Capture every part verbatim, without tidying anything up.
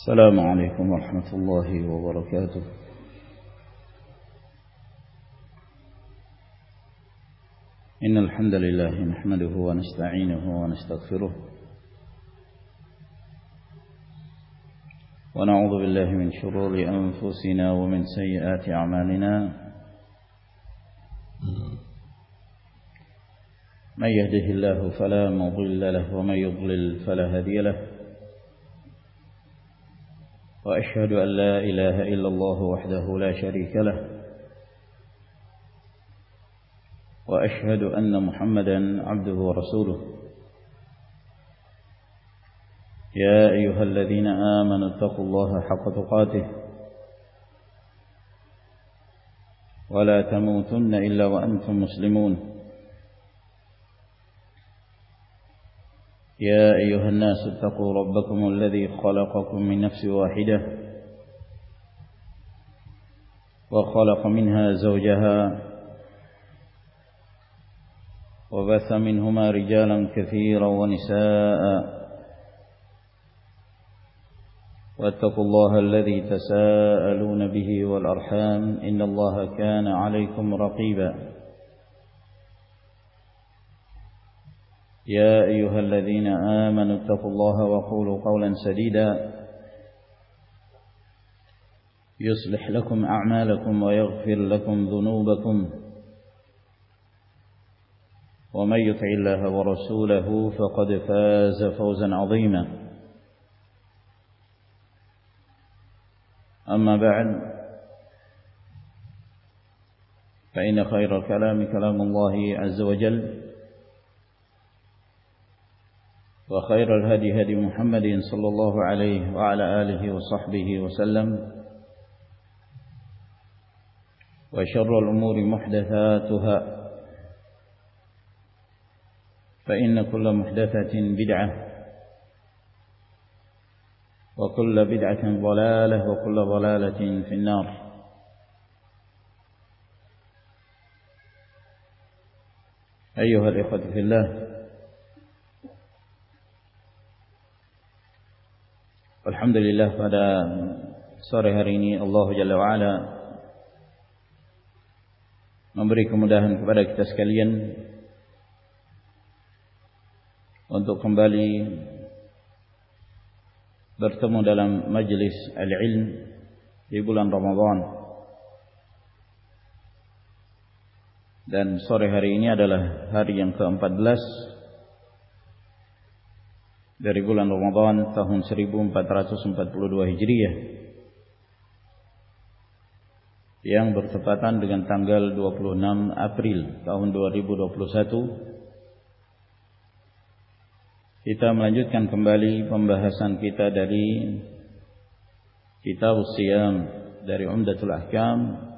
السلام عليكم ورحمة الله وبركاته. إن الحمد لله نحمده ونستعينه ونستغفره ونعوذ بالله من شرور أنفسنا ومن سيئات أعمالنا. من يهده الله فلا مضل له ومن يضلل فلا هادي له. وأشهد أن لا إله إلا الله وحده لا شريك له. وأشهد أن محمدا عبده ورسوله. يا أيها الذين آمنوا اتقوا الله حق تقاته ولا تموتن إلا وأنتم مسلمون. يا أيها الناس اتقوا ربكم الذي خلقكم من نفس واحدة وخلق منها زوجها وبث منهما رجالا كثيرا ونساء واتقوا الله الذي تساءلون به والأرحام إن الله كان عليكم رقيبا. يا أيها الذين آمنوا اتقوا الله وقولوا قولا سديدا يصلح لكم أعمالكم ويغفر لكم ذنوبكم ومن يطع الله ورسوله فقد فاز فوزا عظيما. أما بعد فإن خير الكلام كلام الله عز وجل وخير الهدي هدي محمد صلى الله عليه وعلى آله وصحبه وسلم وشر الأمور محدثاتها فإن كل محدثة بدعة وكل بدعة ضلالة وكل ضلالة في النار. أيها الإخوة في الله، alhamdulillah pada sore hari ini Allah Jalla wa'ala memberi kemudahan kepada kita sekalian untuk kembali bertemu dalam majlis al-ilm di bulan Ramadan. Dan sore hari ini adalah hari yang keempat belas dari bulan Ramadan tahun seribu empat ratus empat puluh dua Hijriah yang bertepatan dengan tanggal dua puluh enam April tahun dua ribu dua puluh satu. Kita melanjutkan kembali pembahasan kita dari Kitab Shiyam dari Umdatul Ahkam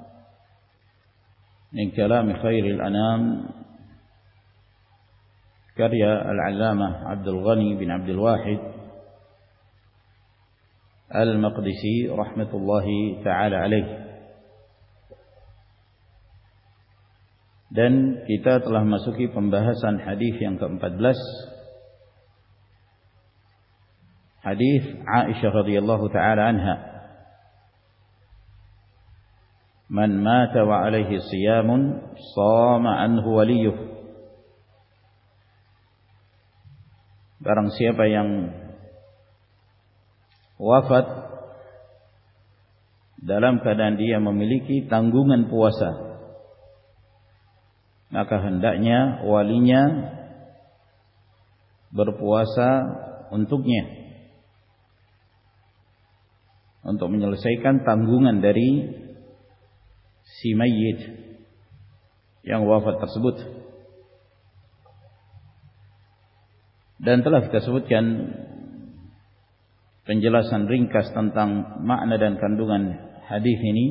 min kalam khairil anam karya Al-Allamah Abdul Ghani bin Abdul Wahid Al-Maqdisi rahmatullahi ta'ala alaih. Dan kita telah masuki pembahasan hadis yang keempat belas, hadis Aisyah radhiyallahu ta'ala anha, man mata wa alaihi siyamun shama anhu waliyuh. Barang siapa yang wafat dalam keadaan dia memiliki tanggungan puasa, maka hendaknya walinya berpuasa untuknya untuk menyelesaikan tanggungan dari si mayyit yang wafat tersebut. Dan telah kita sebutkan penjelasan ringkas tentang makna dan kandungan hadis ini.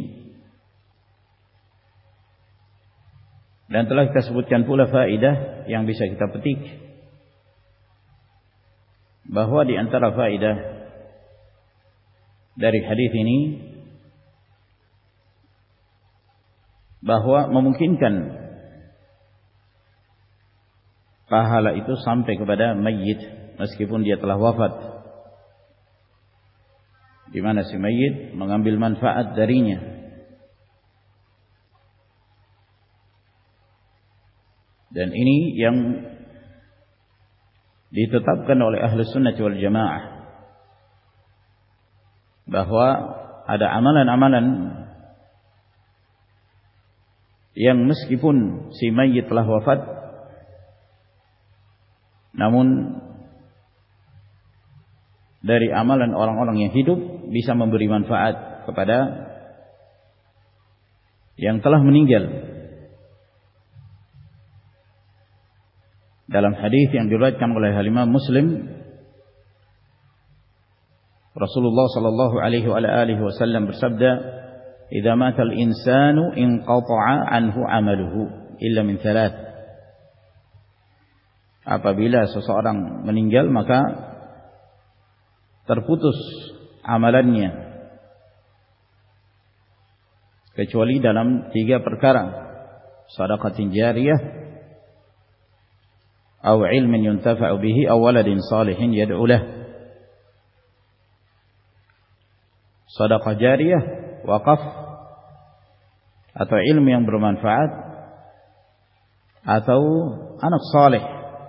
Dan telah kita sebutkan pula faedah yang bisa kita petik, bahwa di antara faedah dari hadis ini bahwa memungkinkan pahala itu sampai kepada mayyit meskipun dia telah wafat. di mana si mayit mengambil manfaat darinya. Dan ini yang ditetapkan oleh Ahlus Sunnah wal Jamaah, bahwa ada amalan-amalan yang meskipun si mayit telah wafat, namun dari amalan orang-orang yang hidup bisa memberi manfaat kepada yang telah meninggal. Dalam hadis yang diriwayatkan oleh Imam Muslim, Rasulullah sallallahu alaihi wa alihi wasallam bersabda, "Idza mata al-insanu inqata'a anhu 'amaluhu illa min thalath." Apabila seseorang meninggal maka terputus amalannya kecuali dalam tiga perkara: shadaqatin jariyah, aw ilmin yuntafa'u bihi, aw waladin salihin yad'u lahu. Shadaqah jariyah, wakaf atau ilmu yang bermanfaat, atau anak saleh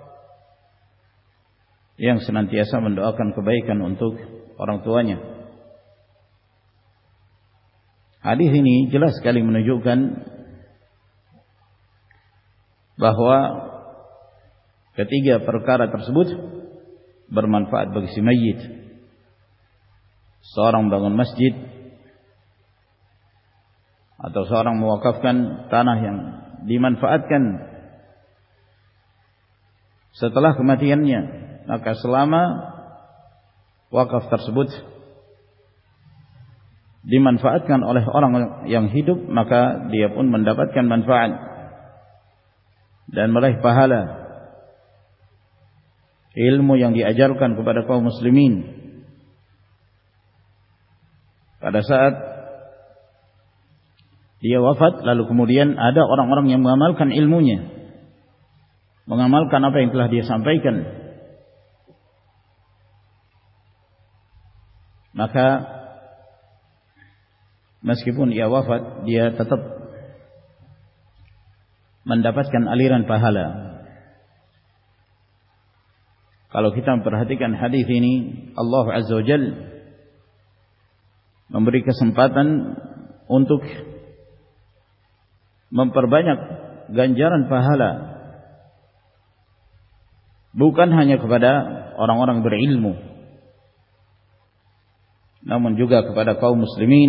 yang senantiasa mendoakan kebaikan untuk orang tuanya. Hadis ini jelas sekali menunjukkan bahwa ketiga perkara tersebut bermanfaat bagi si mayit. Seorang bangun masjid, atau seorang mewakafkan tanah yang dimanfaatkan setelah kematiannya, maka selama wakaf tersebut dimanfaatkan oleh orang yang hidup, maka dia pun mendapatkan manfaat dan meraih pahala ilmu yang diajarkan kepada kaum muslimin. Pada saat dia wafat, lalu kemudian ada orang-orang yang mengamalkan ilmunya, mengamalkan apa yang telah dia sampaikan, maka meskipun ia wafat, dia tetap mendapatkan aliran pahala. Kalau kita memperhatikan hadis ini, Allah Azza wa Jalla memberi kesempatan untuk memperbanyak ganjaran pahala, bukan hanya kepada orang-orang berilmu, namun juga kepada kaum muslimin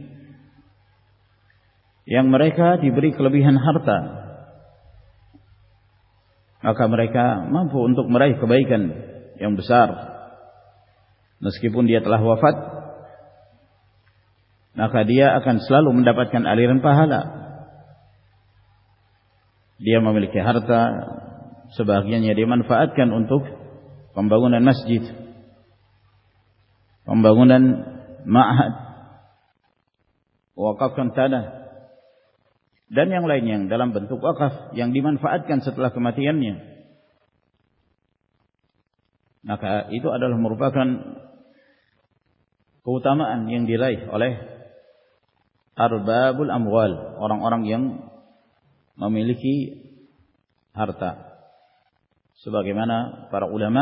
yang mereka diberi kelebihan harta, maka mereka mampu untuk meraih kebaikan yang besar. Meskipun dia telah wafat, maka dia akan selalu mendapatkan aliran pahala. Dia memiliki harta, sebagiannya dia manfaatkan untuk pembangunan masjid, pembangunan ma'had, wakafkan tanah, dan yang lainnya dalam bentuk wakaf yang dimanfaatkan setelah kematiannya. Maka itu adalah merupakan keutamaan yang diraih oleh arbabul amwal, orang-orang yang memiliki harta, sebagaimana para ulama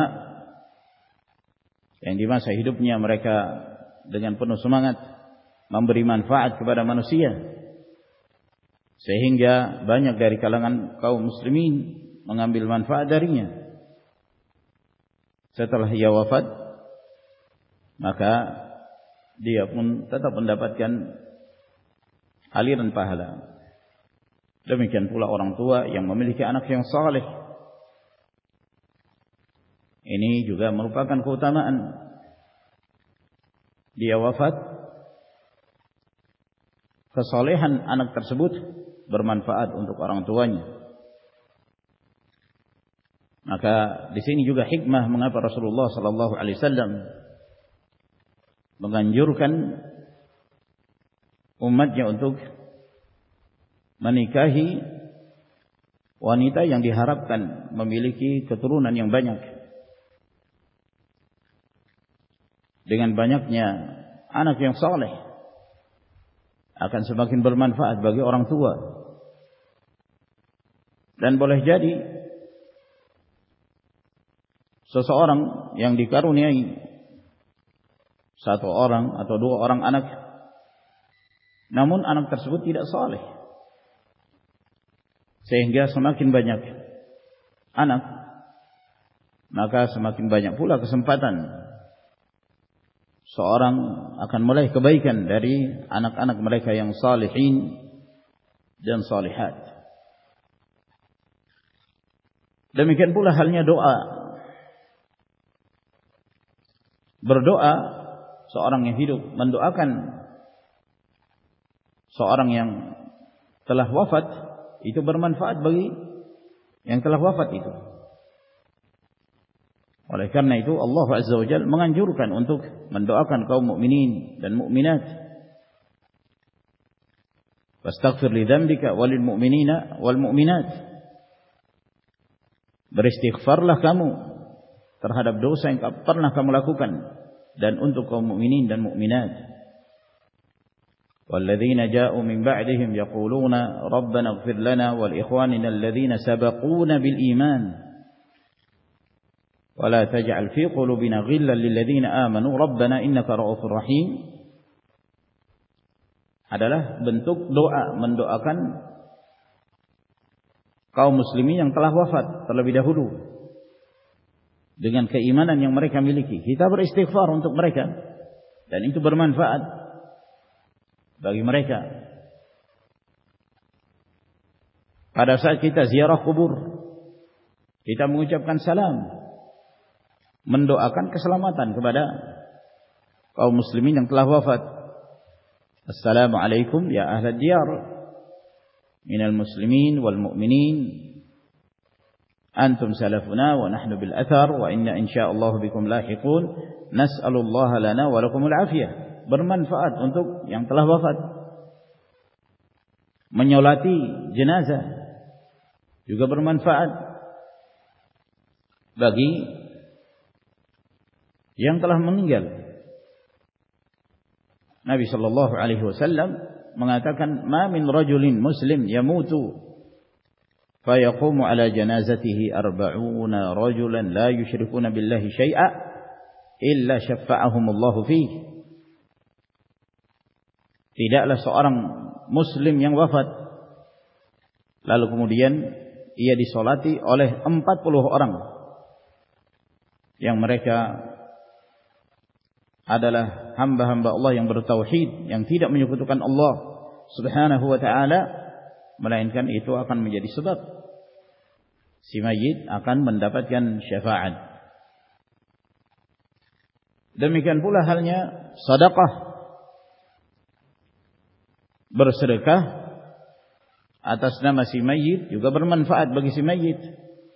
yang di masa hidupnya mereka dengan penuh semangat memberi manfaat kepada manusia, sehingga banyak dari kalangan kaum muslimin mengambil manfaat darinya. Setelah ia wafat, maka dia pun tetap mendapatkan aliran pahala. Demikian pula orang tua yang memiliki anak yang saleh. Ini juga merupakan keutamaan. Dia wafat, kesalehan anak tersebut bermanfaat untuk orang tuanya. Maka di sini juga hikmah mengapa Rasulullah sallallahu alaihi wasallam menganjurkan umatnya untuk menikahi wanita yang diharapkan memiliki keturunan yang banyak. Dengan banyaknya anak yang saleh akan semakin bermanfaat bagi orang tua. Dan boleh jadi seseorang yang dikaruniai satu orang atau dua orang anak, namun anak tersebut tidak saleh, sehingga semakin banyak anak, maka semakin banyak pula kesempatan seorang akan meraih kebaikan dari anak-anak mereka yang salihin dan salihat. Demikian pula halnya doa. Berdoa, seorang yang hidup mendoakan seorang yang telah wafat, itu bermanfaat bagi yang telah wafat itu. Oleh karena itu Allah Azza wa Jalla menganjurkan untuk mendoakan kaum mukminin dan mukminat. Wastaghfir li dzambika walil mu'minina wal mu'minat. Beristighfarlah kamu terhadap dosa yang pernah kamu lakukan dan untuk kaum mukminin dan mukminat. Walladzina ja'u min ba'dihim yaquluna rabbana ighfir lana wal ikhwanina alladhina sabaquna bil iman wa la taj'al fi qulubina ghillan lil ladzina amanu rabbana innaka ra'ufur rahim. Adalah bentuk doa, mendoakan kaum muslimin yang telah wafat terlebih dahulu dengan keimanan yang mereka miliki. Kita beristighfar untuk mereka dan itu bermanfaat bagi mereka. Pada saat kita ziarah kubur, kita mengucapkan salam, mendoakan keselamatan kepada kaum muslimin yang telah wafat. Assalamualaikum ya ahlad diyar minal muslimin wal mu'minin antum salafuna wa nahnu bil athar wa inna insyaallah bikum lahiqun nas'alullaha lana wa lakumul afiyah. Bermanfaat untuk yang telah wafat. Menyolati jenazah juga bermanfaat bagi yang telah meninggal. Nabi sallallahu alaihi wasallam mengatakan, "Ma min rajulin muslim yamutu fayaqumu ala janazatihi arba'una rajulan la yusyrikuna billahi syai'a illa syafa'ahumullahu fihi." Tidaklah seorang muslim yang wafat lalu kemudian ia disolati oleh empat puluh orang yang mereka adalah hamba-hamba Allah yang bertauhid, yang tidak menyekutukan Allah Subhanahu wa ta'ala, melainkan itu akan menjadi sebab si mayit akan mendapatkan syafaat. Demikian pula halnya sedekah, bersedekah atas nama si mayit juga bermanfaat bagi si mayit.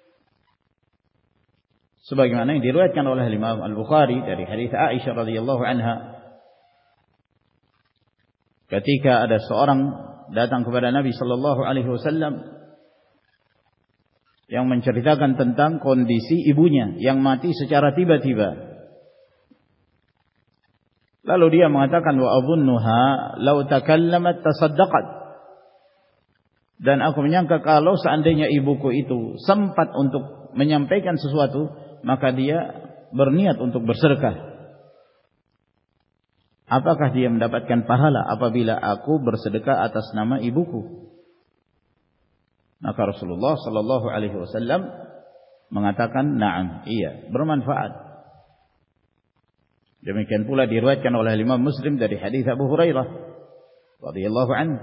Sebagaimana yang diriwayatkan oleh Imam Al-Bukhari dari hadis Aisyah radhiyallahu anha, ketika ada seorang datang kepada Nabi sallallahu alaihi wasallam yang menceritakan tentang kondisi ibunya yang mati secara tiba-tiba. Lalu dia mengatakan, wa adhunnuha law takallamat tasaddaqat. Dan aku menyangka kalau seandainya ibuku itu sempat untuk menyampaikan sesuatu, maka dia berniat untuk bersedekah. Apakah dia mendapatkan pahala apabila aku bersedekah atas nama ibuku? Maka Rasulullah sallallahu alaihi wasallam mengatakan, "Na'am, iya, bermanfaat." Demikian pula diriwayatkan oleh Imam Muslim dari hadis Abu Hurairah radhiyallahu anhu.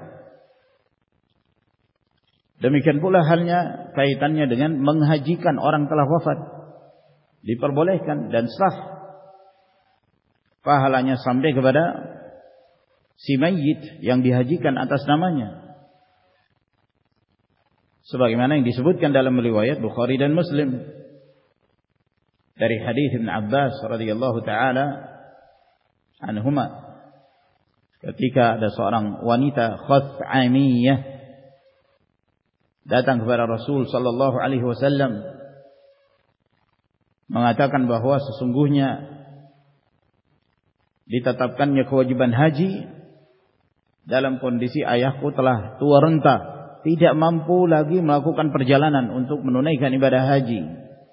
Demikian pula halnya kaitannya dengan menghajikan orang telah wafat. Diperbolehkan dan sah pahalanya sampai kepada si mayit yang dihajikan atas namanya, sebagaimana yang disebutkan dalam riwayat Bukhari dan Muslim dari hadis Ibn Abbas radhiyallahu taala anhuma, ketika ada seorang wanita Khat'amiyah datang kepada Rasul sallallahu alaihi wasallam mengatakan bahwa sesungguhnya ditetapkannya kewajiban haji dalam kondisi ayahku telah tua renta, tidak mampu lagi melakukan perjalanan untuk menunaikan ibadah haji.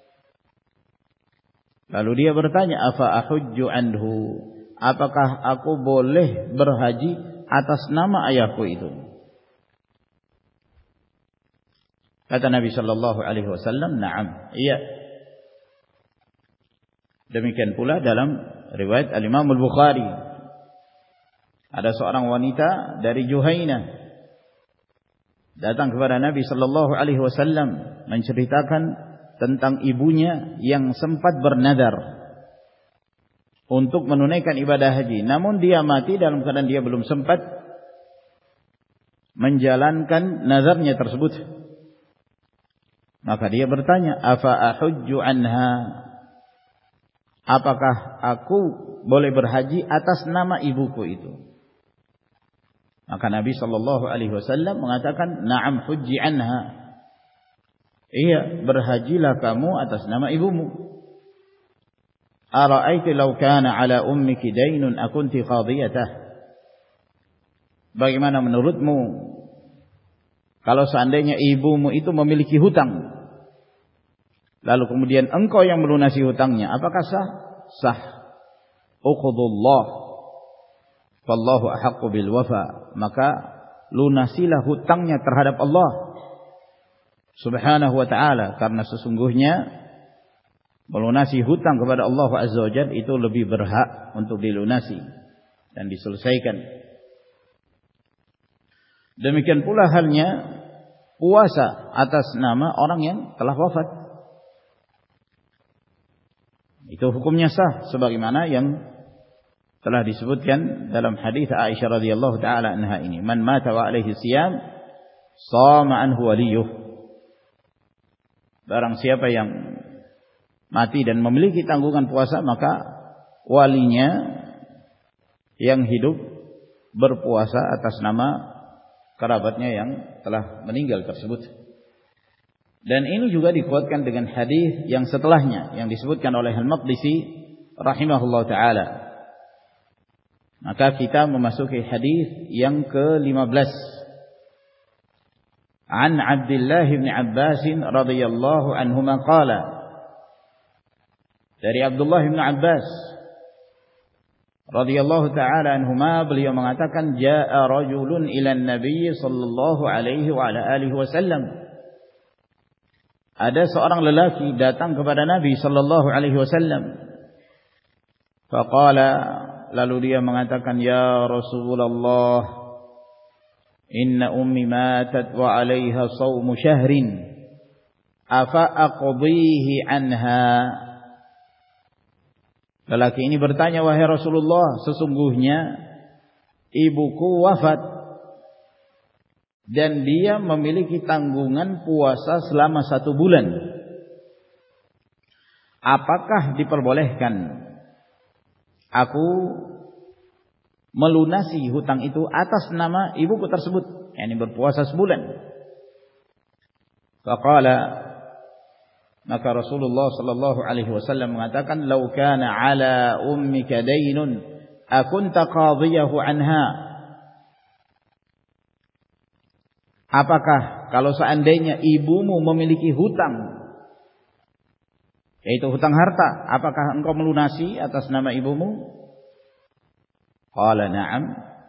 Lalu dia bertanya, afa ahujju anhu, apakah aku boleh berhaji atas nama ayahku itu? Kata Nabi sallallahu alaihi wasallam, "Na'am." Iya. Demikian pula dalam riwayat Al-Imam Al-Bukhari, ada seorang wanita dari Juhainah datang kepada Nabi sallallahu alaihi wasallam menceritakan tentang ibunya yang sempat bernadar untuk menunaikan ibadah haji, namun dia mati dalam keadaan dia belum sempat menjalankan nazarnya tersebut. Maka dia bertanya, afa ahujju anha, apakah aku boleh berhaji atas nama ibuku itu? Maka Nabi sallallahu alaihi wasallam mengatakan, na'am hujji anha. Iya, berhajilah kamu atas nama ibumu. Ara'aiti law kana ala ummiki daynun akunti qadiyatah. Bagaimana menurutmu kalau seandainya ibumu itu memiliki hutang, lalu kemudian engkau yang melunasi hutangnya, apakah sah? Sah. Uqudullah wallahu ahaqqu bil wafa. Maka lunasilah hutangnya terhadap Allah Subhanahu wa ta'ala, karena sesungguhnya melunasi hutang kepada Allah Azza wa Jalla itu lebih berhak untuk dilunasi dan diselesaikan. Demikian pula halnya puasa atas nama orang yang telah wafat. Itu hukumnya sah sebagaimana yang telah disebutkan dalam hadis Aisyah radhiyallahu taala anha ini, man mata wa alaihi siyam shama anhu waliyuh. Barang siapa yang mati dan memiliki tanggungan puasa, maka walinya yang hidup berpuasa atas nama kerabatnya yang telah meninggal tersebut. Dan ini juga dikuatkan dengan hadis yang setelahnya yang disebutkan oleh Al-Maqdisi rahimahullah taala. Maka kita memasuki hadis yang ke lima belas. An Abdullah bin Abbas radhiyallahu anhuma qala, dari Abdullah bin Abbas radhiyallahu ta'ala anhuma, beliau mengatakan, jaa rajulun ila an-nabiy sallallahu alaihi wa ala alihi wasallam, ada seorang lelaki datang kepada Nabi sallallahu alaihi wasallam. Faqala, lalu dia mengatakan, ya Rasulullah, inna ummi matat wa 'alaiha shaumu syahrin, afa aqdihi anha. Lelaki ini bertanya, wahai Rasulullah, sesungguhnya ibuku wafat dan dia memiliki tanggungan puasa selama satu bulan. Apakah diperbolehkan aku melunasi hutang itu atas nama ibuku tersebut, yakni berpuasa sebulan? Faqala, maka Rasulullah sallallahu alaihi wasallam mengatakan, "Lau kana 'ala ummika daynun akunta qadhiyahu anha." Apakah kalau seandainya ibumu memiliki hutang, yaitu hutang harta, apakah engkau melunasi atas nama ibumu? Qala na'am.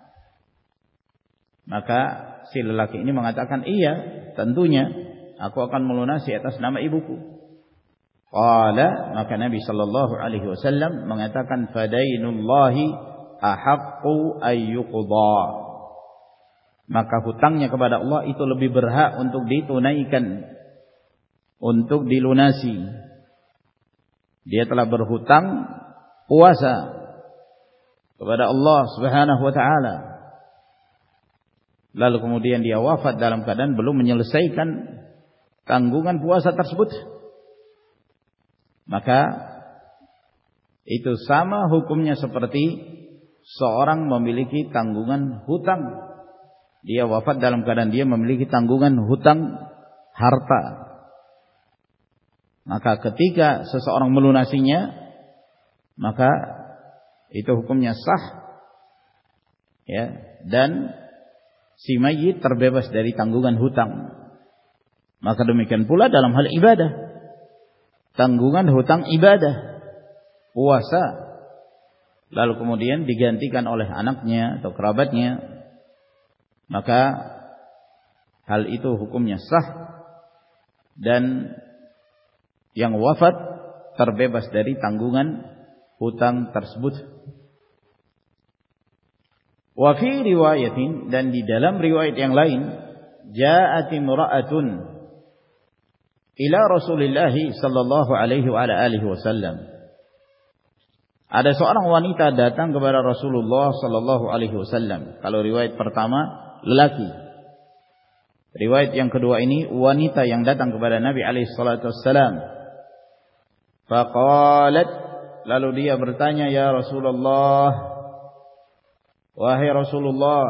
Maka si lelaki ini mengatakan, iya, tentunya aku akan melunasi atas nama ibuku. Qala, maka Nabi sallallahu alaihi wasallam mengatakan, fadainullahi ahaqqu ayyuqda. Maka hutangnya kepada Allah itu lebih berhak untuk ditunaikan, untuk dilunasi. Dia telah berhutang puasa kepada Allah Subhanahu wa taala, lalu kemudian dia wafat dalam keadaan belum menyelesaikan tanggungan puasa tersebut. Maka itu sama hukumnya seperti seorang memiliki tanggungan hutang. Dia wafat dalam keadaan dia memiliki tanggungan hutang harta. Maka ketika seseorang melunasinya, maka itu hukumnya sah, ya, dan si mayit terbebas dari tanggungan hutang. Maka demikian pula dalam hal ibadah, tanggungan hutang ibadah, puasa, lalu kemudian digantikan oleh anaknya atau kerabatnya, maka hal itu hukumnya sah dan yang wafat terbebas dari tanggungan hutang tersebut. Wa fi riwayatin, dan di dalam riwayat yang lain, ja'at imra'atun ila Rasulillah sallallahu alaihi wa ala alihi wasallam. Ada seorang wanita datang kepada Rasulullah sallallahu alaihi wasallam. Kalau riwayat pertama lelaki. Riwayat yang kedua ini wanita yang datang kepada Nabi alaihi salatu wasallam. Faqalat, lalu dia bertanya, ya Rasulullah, wahai Rasulullah,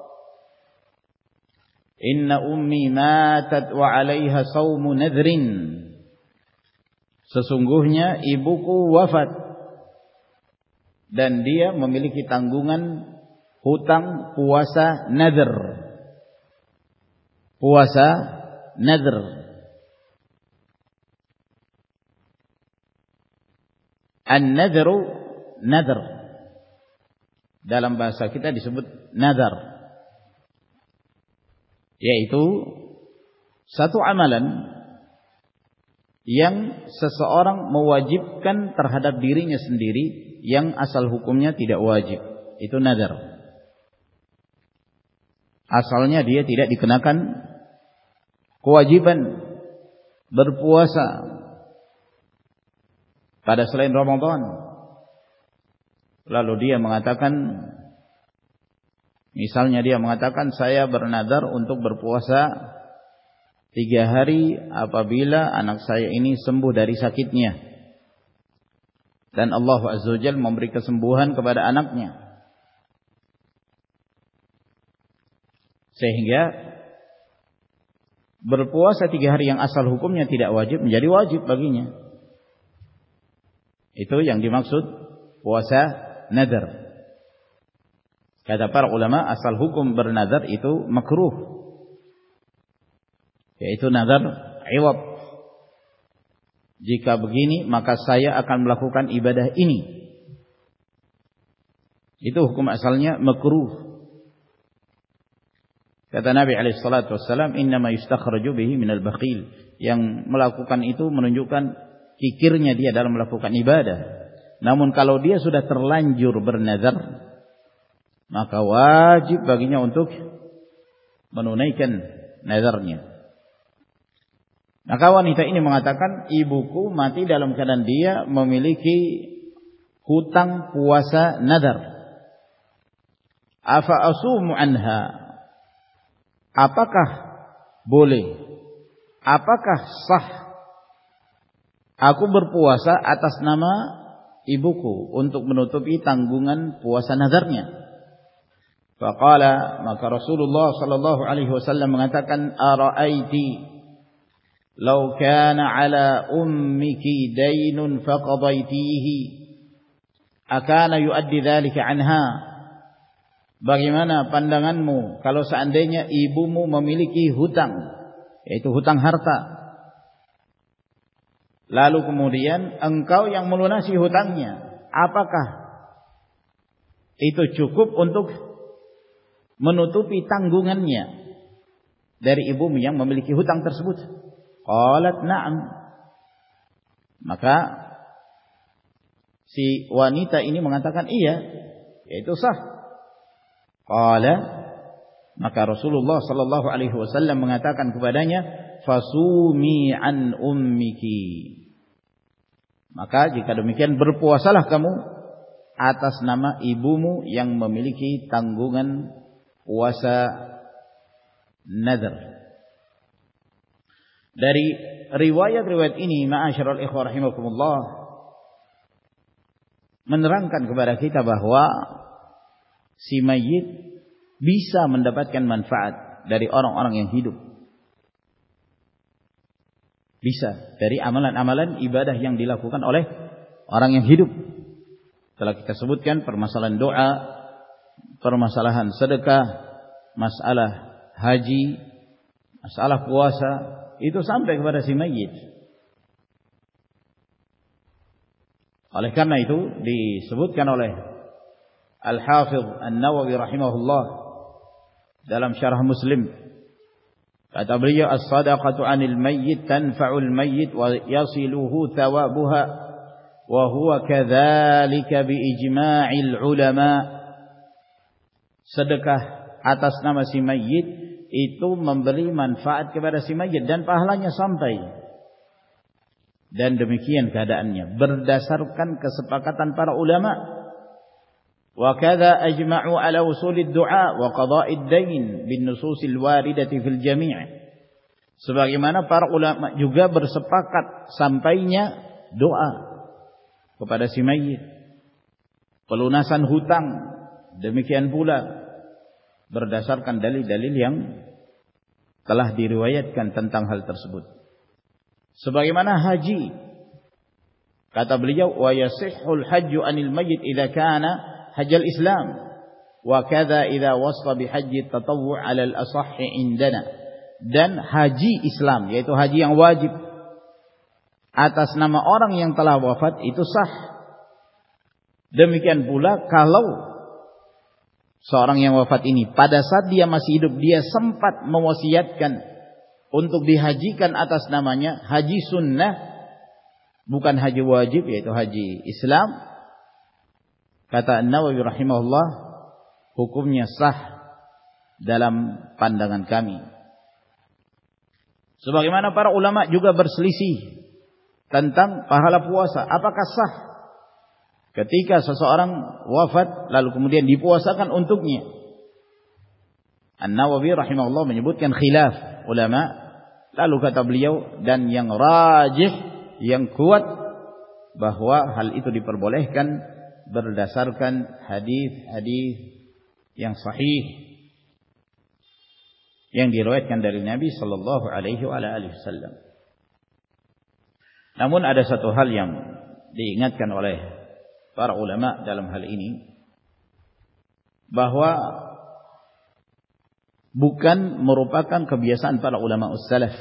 inna ummi matat wa 'alaiha shaumu nadhrin. Sesungguhnya ibuku wafat dan dia memiliki tanggungan hutang puasa nadhr. Puasa nadhr. An-nadhru nadhr. Dalam bahasa kita disebut nadhar, yaitu satu amalan yang seseorang mewajibkan terhadap dirinya sendiri yang asal hukumnya tidak wajib. Itu nadhar. Asalnya dia tidak dikenakan kewajiban berpuasa pada selain Ramadan. Lalu dia mengatakan, misalnya dia mengatakan, saya bernadar untuk berpuasa tiga hari apabila anak saya ini sembuh dari sakitnya, dan Allah Azza wa Jalla memberi kesembuhan kepada anaknya, sehingga berpuasa tiga hari yang asal hukumnya tidak wajib menjadi wajib baginya. Itu yang dimaksud puasa nadar. Kata para ulama, asal hukum bernadar itu makruh, yaitu nadar iwad. Jika begini maka saya akan melakukan ibadah ini. Itu hukum asalnya makruh. Kata Nabi alaihi salatu wassalam, innama yustakhraju bihi minal bakhil. Yang melakukan itu menunjukkan kikirnya dia dalam melakukan ibadah. Namun kalau dia sudah terlanjur bernazar, maka wajib baginya untuk menunaikan nazarnya. Maka wanita ini mengatakan, ibuku mati dalam keadaan dia memiliki hutang puasa nazar. Afa asumu anha? Apakah boleh? Apakah sah aku berpuasa atas nama ibuku untuk menutupi tanggungan puasa nazarnya? Faqala, maka Rasulullah sallallahu alaihi wasallam mengatakan, ara'aiti law kana ala ummiki daynun faqadaitihi akana yuaddi dzalika anha? Bagaimana pandanganmu kalau seandainya ibumu memiliki hutang, yaitu hutang harta, lalu kemudian engkau yang melunasi hutangnya, apakah itu cukup untuk menutupi tanggungannya dari ibumu yang memiliki hutang tersebut? Qalat na'am. Maka si wanita ini mengatakan iya, yaitu sah. Qala, maka Rasulullah sallallahu alaihi wasallam mengatakan kepadanya, fasumi an ummiki. Maka jika demikian berpuasalah kamu atas nama ibumu yang memiliki tanggungan puasa nadhr. Dari riwayat-riwayat ini, ma'asyiral ikhwah rahimakumullah, menerangkan kepada kita bahwa si mayit bisa mendapatkan manfaat dari orang-orang yang hidup. Bisa dari amalan-amalan ibadah yang dilakukan oleh orang yang hidup. telah kita sebutkan permasalahan doa, permasalahan sedekah, masalah haji, masalah puasa, itu sampai kepada si mayit. Oleh karena itu disebutkan oleh Al-Hafidh An-Nawawi rahimahullah dalam syarah Muslim, kata beliau, as-sadaqatu 'anil mayyit tanfa'ul mayyit wa yasiluhu thawabuha wa huwa kadzalika bi ijma'il ulama. Sedekah atas nama si mayyit itu memberi manfaat kepada si mayyit dan pahalanya sampai. Dan demikian keadaannya berdasarkan kesepakatan para ulama. Wa kadza ajma'u ala usulid du'a wa qada'id dain bin nususil waridati fil jami'. Sebagaimana para ulama juga bersepakat sampainya doa kepada si mayit, pelunasan hutang, demikian pula berdasarkan dalil-dalil yang telah diriwayatkan tentang hal tersebut. Sebagaimana haji, kata beliau, wa yasihhul hajju 'anil mayyit idza kana hajjal Islam wa kadza idza wasfa bi hajji tatawwu' 'ala al-asahh indana. Dan haji Islam, yaitu haji yang wajib atas nama orang yang telah wafat, itu sah. Demikian pula kalau seorang yang wafat ini pada saat dia masih hidup dia sempat mewasiatkan untuk dihajikan atas namanya, haji sunnah, bukan haji wajib, yaitu haji Islam, kata An-Nawawi rahimahullah, hukumnya sah dalam pandangan kami. Sebagaimana para ulama juga berselisih tentang pahala puasa, apakah sah ketika seseorang wafat lalu kemudian dipuasakan untuknya. An-Nawawi rahimahullah menyebutkan khilaf ulama. Lalu kata beliau, dan yang rajih, yang kuat, bahwa hal itu diperbolehkan berdasarkan hadis-hadis yang sahih yang diriwayatkan dari Nabi sallallahu alaihi wasallam. Namun ada satu hal yang diingatkan oleh para ulama dalam hal ini, bahwa bukan merupakan kebiasaan para ulama ussalaf.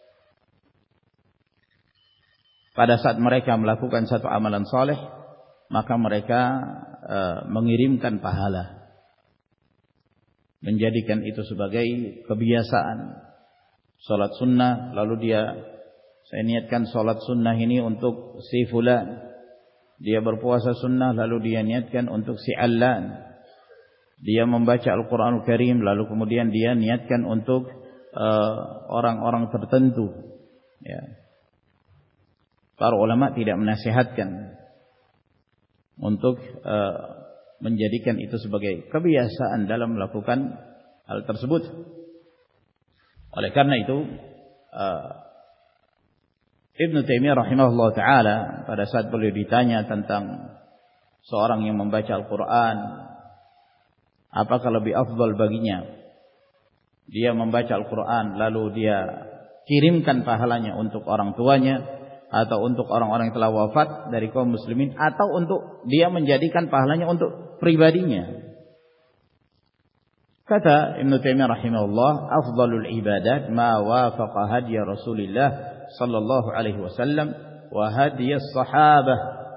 Pada saat mereka melakukan satu amalan saleh, maka mereka uh, mengirimkan pahala, menjadikan itu sebagai kebiasaan. Salat sunnah, lalu dia, saya niatkan salat sunnah ini untuk si fulan. Dia berpuasa sunnah, lalu dia niatkan untuk si allan. Dia membaca Al-Quranul Karim, lalu kemudian dia niatkan untuk uh, orang-orang tertentu. Ya. Para ulama tidak menasihatkan untuk uh, menjadikan itu sebagai kebiasaan dalam melakukan hal tersebut. Oleh karena itu, uh, Ibnu Taimiyah rahimahullah ta'ala pada saat beliau ditanya tentang seorang yang membaca Al-Quran, apakah lebih afdal baginya dia membaca Al-Quran lalu dia kirimkan pahalanya untuk orang tuanya atau untuk orang-orang yang telah wafat dari kaum muslimin, atau untuk dia menjadikan pahalanya untuk pribadinya? Kata Ibnu Taimiyah rahimahullah, afdalul ibadat ma wafaqa hadiya Rasulillah sallallahu alaihi wasallam wa hadiyas sahabah.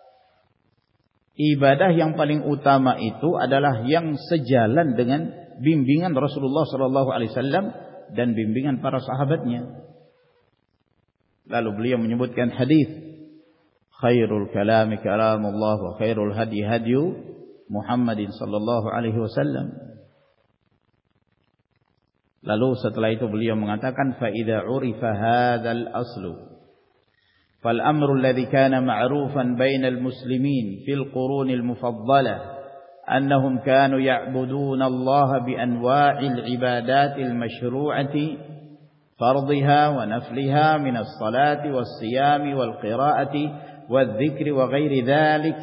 Ibadah yang paling utama itu adalah yang sejalan dengan bimbingan Rasulullah sallallahu alaihi wasallam dan bimbingan para sahabatnya. Lalu beliau menyebutkan hadis, khairul kalami kalamullah wa khairul hadi hadyu Muhammadin sallallahu alaihi wasallam. Lalu setelah itu beliau mengatakan, fa idza urifa hadzal aslu فالأمر الذي كان معروفا بين المسلمين في القرون المفضلة أنهم كانوا يعبدون الله بأنواع العبادات المشروعة فرضها ونفلها من الصلاة والصيام والقراءة والذكر وغير ذلك.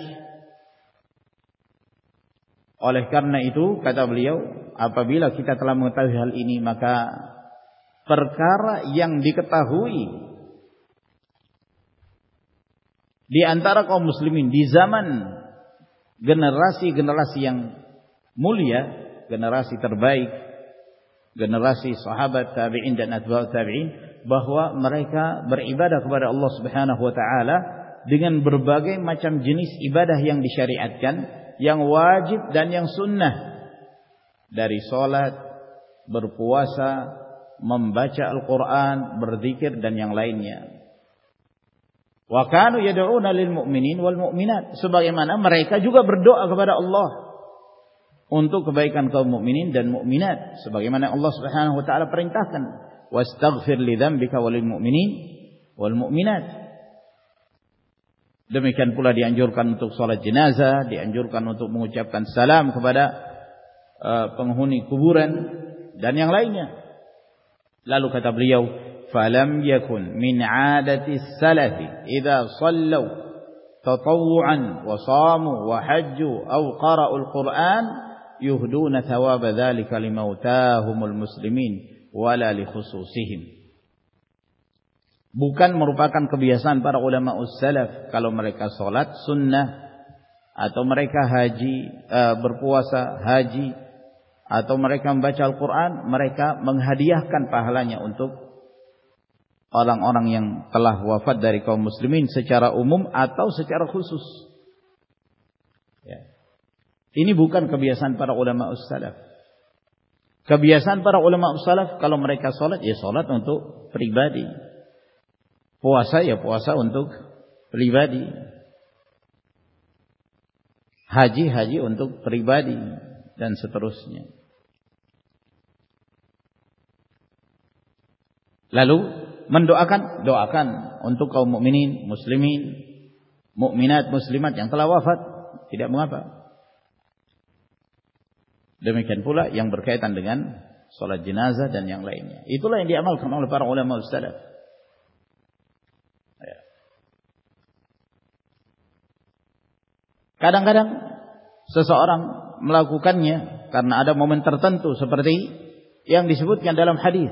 Oleh karena itu, kata beliau, apabila kita telah mengetahui hal ini, maka perkara yang diketahui di antara kaum muslimin di zaman generasi-generasi yang mulia, generasi terbaik, generasi sahabat, tabi'in dan atba'ut tabi'in, bahwa mereka beribadah kepada Allah Subhanahu wa taala dengan berbagai macam jenis ibadah yang disyariatkan, yang wajib dan yang sunnah, dari salat, berpuasa, membaca Al-Qur'an, berzikir dan yang lainnya. Wa kanu yad'una lil mu'minin wal mu'minat, sebagaimana mereka juga berdoa kepada Allah untuk kebaikan kaum mukminin dan mukminat, sebagaimana Allah Subhanahu wa taala perintahkan, wastaghfir li dzambika walil mu'minin wal mu'minat. Demikian pula dianjurkan untuk salat jenazah, dianjurkan untuk mengucapkan salam kepada uh, penghuni kuburan dan yang lainnya. Lalu kata beliau, falam yakun min 'adati salafi idza sallu tatawwu'an wa shamu wa hajju aw qara'u al-Qur'an yuhduna thawaba dzalika limautahumul muslimin wala li khususihim. Bukan merupakan kebiasaan para ulama ussalaf kalau mereka salat sunnah atau mereka haji, uh, berpuasa haji, atau mereka membaca Al-Qur'an, mereka menghadiahkan pahalanya untuk orang-orang yang telah wafat dari kaum muslimin secara umum atau secara khusus. Ya. Ini bukan kebiasaan para ulama ussalaf. Kebiasaan para ulama ussalaf kalau mereka salat, ya salat untuk pribadi. Puasa ya puasa untuk pribadi. Haji haji untuk pribadi dan seterusnya. Lalu mendoakan, doakan untuk kaum mukminin, muslimin, mukminat, muslimat yang telah wafat, tidak mengapa. Demikian pula yang berkaitan dengan salat jenazah dan yang lainnya. Itulah yang diamalkan oleh para ulama salaf. Kadang-kadang seseorang melakukannya karena ada momen tertentu seperti yang disebutkan dalam hadis.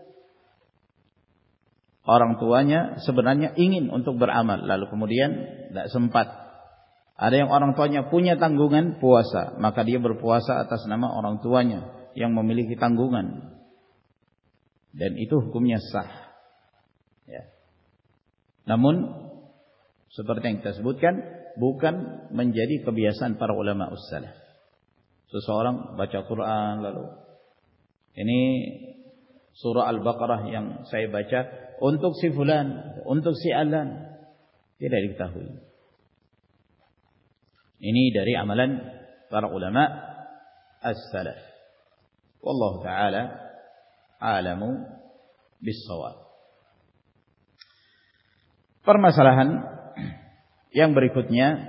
Orang tuanya sebenarnya ingin untuk beramal, lalu kemudian tidak sempat. Ada yang orang tuanya punya tanggungan puasa, maka dia berpuasa atas nama orang tuanya yang memiliki tanggungan. Dan itu hukumnya sah. Ya. Namun seperti yang kita sebutkan, bukan menjadi kebiasaan para ulama ussalaf. Seseorang baca Quran lalu ini surah Al-Baqarah yang saya baca untuk si fulan, untuk si alan, tidak diketahui. Ini dari amalan para ulama as-salaf. Wallahu taala a'lamu bis-shawab. Permasalahan yang berikutnya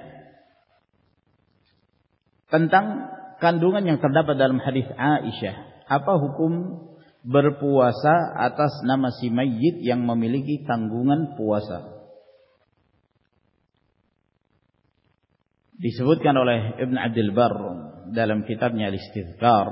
tentang kandungan yang terdapat dalam hadis Aisyah. Apa hukum berpuasa atas nama si mayyit yang memiliki tanggungan puasa? Disebutkan oleh Ibn Abdul Barr dalam kitabnya Al-Istidhkar.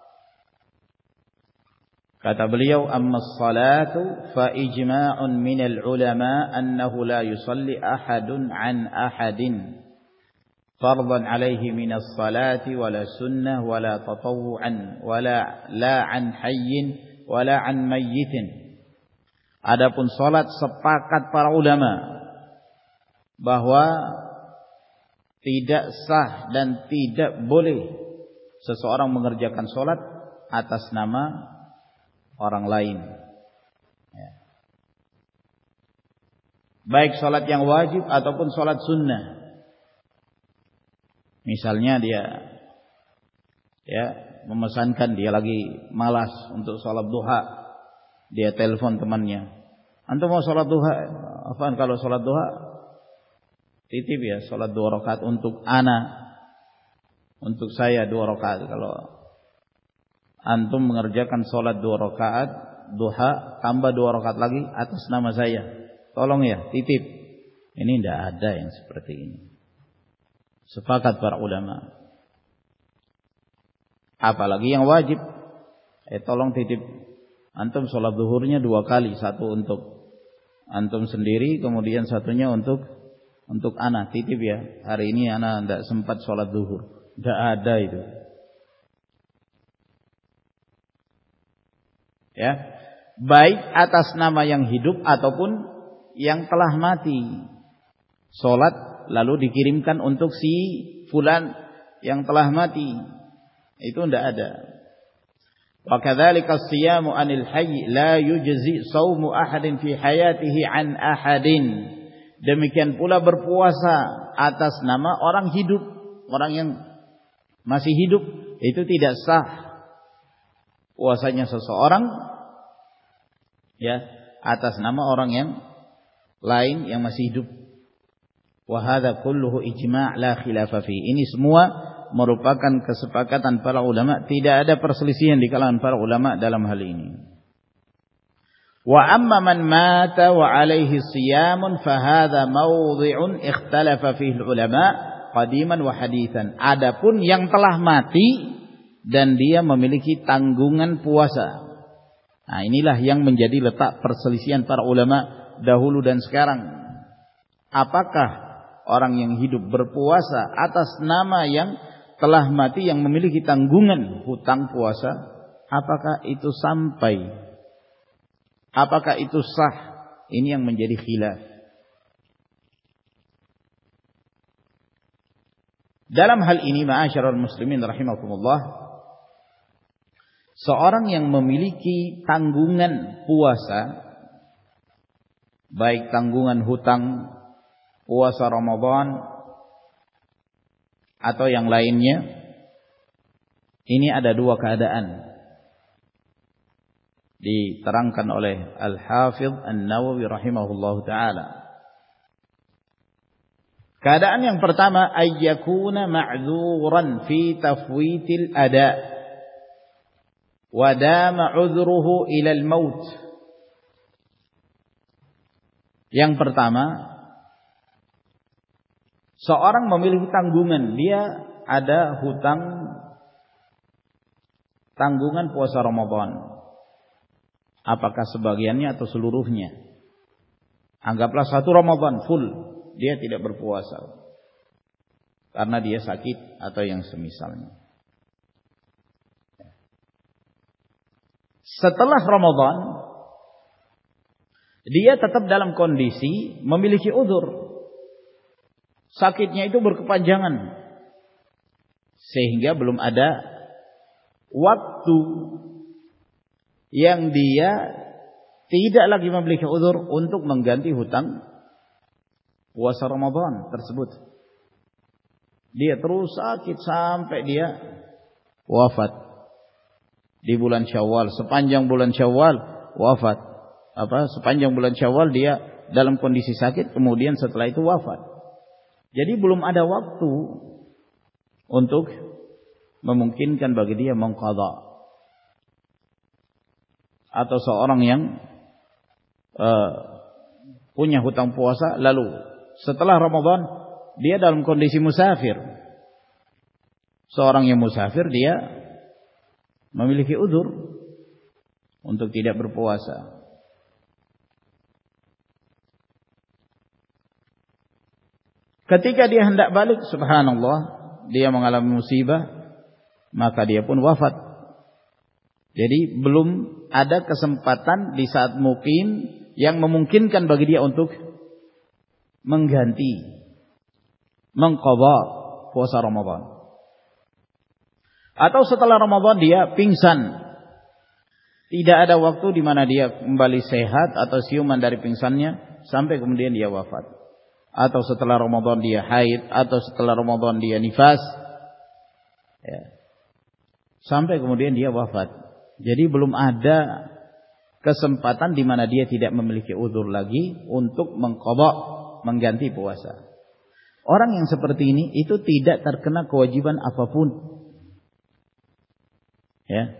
Kata beliau, amma as-salatu fa ijma'un min al-ulama annahu la yusalli ahadun an ahadin fardan alaihi min as-salati wala sunnah wala tatawwu'an wala la an hayyin wala an mayyitin. Adapun salat, sepakat para ulama bahwa tidak sah dan tidak boleh seseorang mengerjakan salat atas nama orang lain. Ya. Baik salat yang wajib ataupun salat sunnah. Misalnya dia ya memesankan, dia lagi malas untuk salat duha, dia telepon temannya, antum mau salat duha? Apaan kalau salat duha? Titip ya salat dua rakaat untuk ana, untuk saya dua rakaat. Kalau antum mengerjakan salat dua rakaat duha tambah dua rakaat lagi atas nama saya, tolong ya titip. Ini tidak ada yang seperti ini. Sepakat para ulama. Apalagi yang wajib, eh tolong titip antum salat zuhurnya dua kali, satu untuk antum sendiri, kemudian satunya untuk untuk anak titip ya, hari ini anak tidak sempat sholat zuhur. Tidak ada itu. Ya, baik atas nama yang hidup ataupun yang telah mati. Sholat lalu dikirimkan untuk si fulan yang telah mati. Itu tidak ada. Wa kadzalika as-siyamu 'anil hayy la yujzi shaumu ahadin fi hayatihi 'an ahadin. Demikian pula berpuasa atas nama orang hidup, orang yang masih hidup, itu tidak sah puasanya seseorang ya atas nama orang yang lain yang masih hidup. Wa hadza kulluhu ijma' la khilafa fi. Ini semua merupakan kesepakatan para ulama, tidak ada perselisihan di kalangan para ulama dalam hal ini. Wa amma man mata wa alaihi siyamun fa hadza mawdhi'un ikhtalafa fihi ulama qadiman wa haditsan. Adapun yang telah mati dan dia memiliki tanggungan puasa. Nah, inilah yang menjadi letak perselisihan para ulama dahulu dan sekarang. Apakah orang yang hidup berpuasa atas nama yang telah mati yang memiliki tanggungan hutang puasa? Apakah itu sampai? Apakah itu sah? Ini yang menjadi khilaf. Dalam hal ini ma'asyiral muslimin rahimakumullah, seorang yang memiliki tanggungan puasa, baik tanggungan hutang puasa Ramadan atau yang lainnya, ini ada dua keadaan. Diterangkan oleh Al-Hafidh An-Nawawi rahimahullahu ta'ala. Keadaan yang pertama, ayyakuna ma'dzuran fi tafwitil ada wa dama 'udhruhu ila al-maut. Yang pertama, seorang memiliki tanggungan, dia ada hutang tanggungan puasa Ramadan. Apakah sebagiannya atau seluruhnya? Anggaplah satu Ramadan full dia tidak berpuasa karena dia sakit atau yang semisalnya. Setelah Ramadan dia tetap dalam kondisi memiliki uzur. Sakitnya itu berkepanjangan sehingga belum ada waktu yang dia tidak lagi memiliki uzur untuk mengganti hutang puasa Ramadan tersebut. Dia terus sakit sampai dia wafat di bulan Syawal, sepanjang bulan Syawal wafat. Apa? Sepanjang bulan Syawal dia dalam kondisi sakit, kemudian setelah itu wafat. Jadi belum ada waktu untuk memungkinkan bagi dia mengqadha. Atau seorang yang uh, punya hutang puasa lalu setelah Ramadan dia dalam kondisi musafir. Seorang yang musafir dia memiliki uzur untuk tidak berpuasa. Ketika dia hendak balik, subhanallah, dia mengalami musibah, maka dia pun wafat. Jadi belum ada kesempatan di saat mukim yang memungkinkan bagi dia untuk mengganti, mengqadha puasa Ramadan. Atau setelah Ramadan dia pingsan, tidak ada waktu di mana dia kembali sehat atau siuman dari pingsannya sampai kemudian dia wafat. Atau setelah Ramadan dia haid, atau setelah Ramadan dia nifas, ya, sampai kemudian dia wafat. Jadi belum ada kesempatan di mana dia tidak memiliki uzur lagi untuk mengqadha, mengganti puasa. Orang yang seperti ini itu tidak terkena kewajiban apapun. Ya.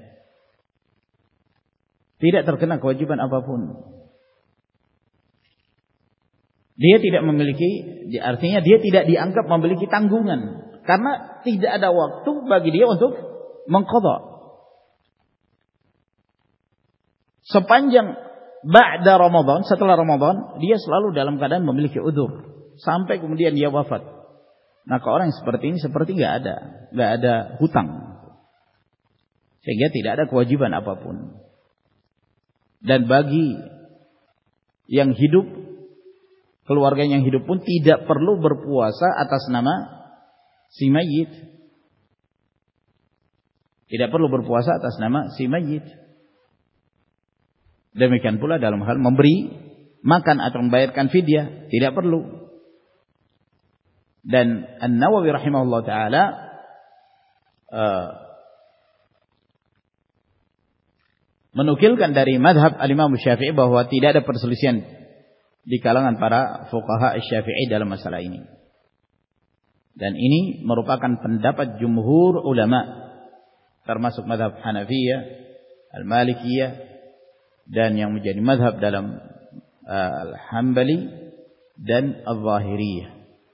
Tidak terkena kewajiban apapun. Dia tidak memiliki, artinya dia tidak dianggap memiliki tanggungan karena tidak ada waktu bagi dia untuk mengqadha. Sepanjang ba'da Ramadan, setelah Ramadan, dia selalu dalam keadaan memiliki uzur. sampai kemudian dia wafat. Maka orang yang seperti ini seperti nggak ada, nggak ada hutang, sehingga tidak ada kewajiban apapun. Dan bagi yang hidup, keluarga yang hidup pun tidak perlu berpuasa atas nama si mayit. Tidak perlu berpuasa atas nama si mayit. Demikian pula dalam hal memberi makan atau membayarkan fidyah, tidak perlu. Dan An-Nawawi rahimahullah ta'ala uh, menukilkan dari madhab al-Imam Syafi'i bahwa tidak ada perselisihan di kalangan para fuqaha Syafi'i dalam masalah ini. Dan ini merupakan pendapat jumhur ulama, termasuk madhab Hanafiyah, Al-Malikiyah, dan yang menjadi madhab dalam uh, Al-Hambali dan Al-Zahiriyah.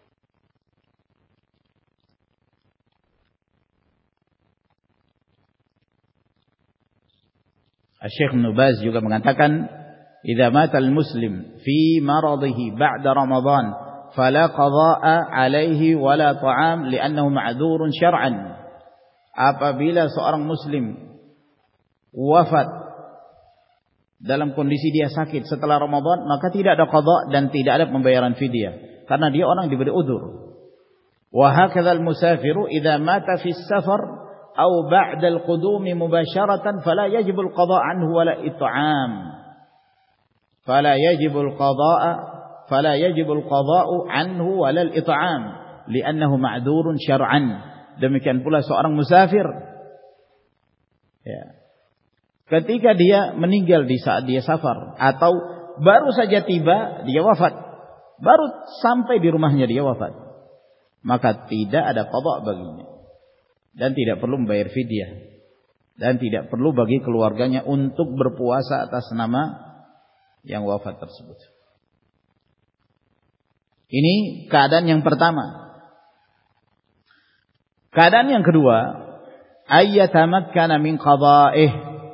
Syekh Ibnu Baz juga mengatakan, "Idza mata al-muslim fi maradhihi ba'da Ramadan, fala qadha'a 'alaihi wala ta'am li'annahu ma'dzurun syar'an." Apabila seorang muslim wafat dalam kondisi dia sakit setelah Ramadan, maka tidak ada qadha dan tidak ada pembayaran fidyah karena dia orang diberi udzur. Wa hakadha al-musafiru idza mata fi as-safar أو بعد القدوم مباشرة فلا يجب القضاء عنه ولا إطعام فلا يجب القضاء فلا يجب القضاء عنه ولا الإطعام لأنه معذور شرعا. Demikian pula seorang musafir, ya, ketika dia meninggal di saat dia safar atau baru saja tiba dia wafat, baru sampai di rumahnya dia wafat, maka tidak ada qadha baginya dan tidak perlu membayar fidyah, dan tidak perlu bagi keluarganya untuk berpuasa atas nama yang wafat tersebut. Ini keadaan yang pertama. Keadaan yang kedua, ayyatamakkana min qada'ih,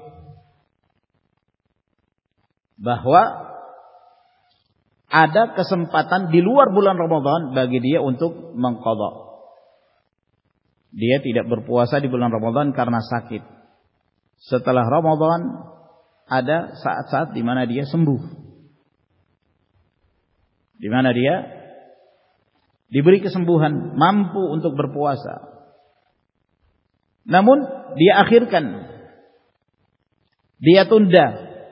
bahwa ada kesempatan di luar bulan Ramadan bagi dia untuk mengqadha. Dia tidak berpuasa di bulan Ramadan karena sakit. Setelah Ramadan ada saat-saat di mana dia sembuh, di mana dia diberi kesembuhan, mampu untuk berpuasa. Namun dia akhirkan, dia tunda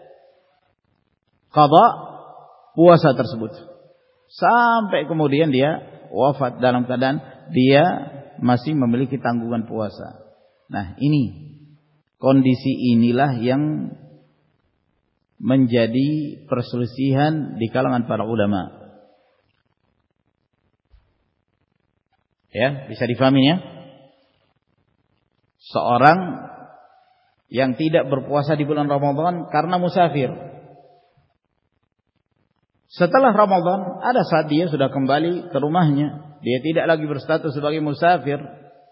qadha puasa tersebut sampai kemudian dia wafat dalam keadaan dia masih memiliki tanggungan puasa. Nah, ini kondisi inilah yang menjadi perselisihan di kalangan para ulama. Ya, bisa difahami ya? Seorang yang tidak berpuasa di bulan Ramadan karena musafir. Setelah Ramadan, ada saat dia sudah kembali ke rumahnya. Dia tidak lagi berstatus sebagai musafir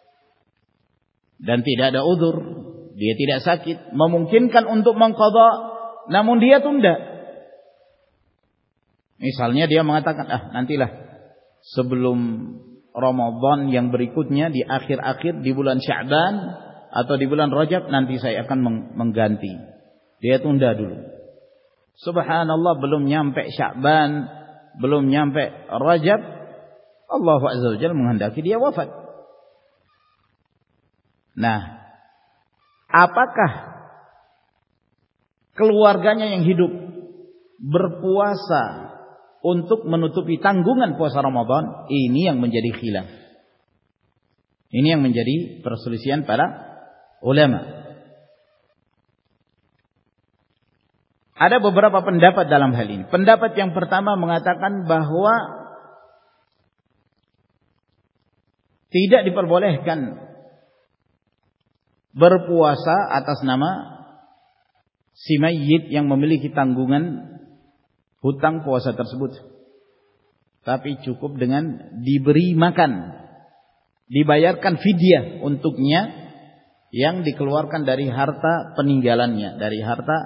dan tidak ada udzur, dia tidak sakit, memungkinkan untuk mengqadha, namun dia tunda. Misalnya dia mengatakan, ah nantilah sebelum Ramadan yang berikutnya, di akhir-akhir di bulan Sya'ban atau di bulan Rajab, nanti saya akan mengganti. Dia tunda dulu. Subhanallah, belum nyampe Sya'ban, belum nyampe Rajab, Allah Azza wa Jalla menghendaki dia wafat. Nah, apakah keluarganya yang hidup berpuasa untuk menutupi tanggungan puasa Ramadan? Ini yang menjadi khilaf. Ini yang menjadi perselisihan para ulama. Ada beberapa pendapat dalam hal ini. Pendapat yang pertama mengatakan bahwa tidak diperbolehkan berpuasa atas nama si mayyit yang memiliki tanggungan hutang puasa tersebut. Tapi cukup dengan diberi makan, dibayarkan fidyah untuknya yang dikeluarkan dari harta peninggalannya, dari harta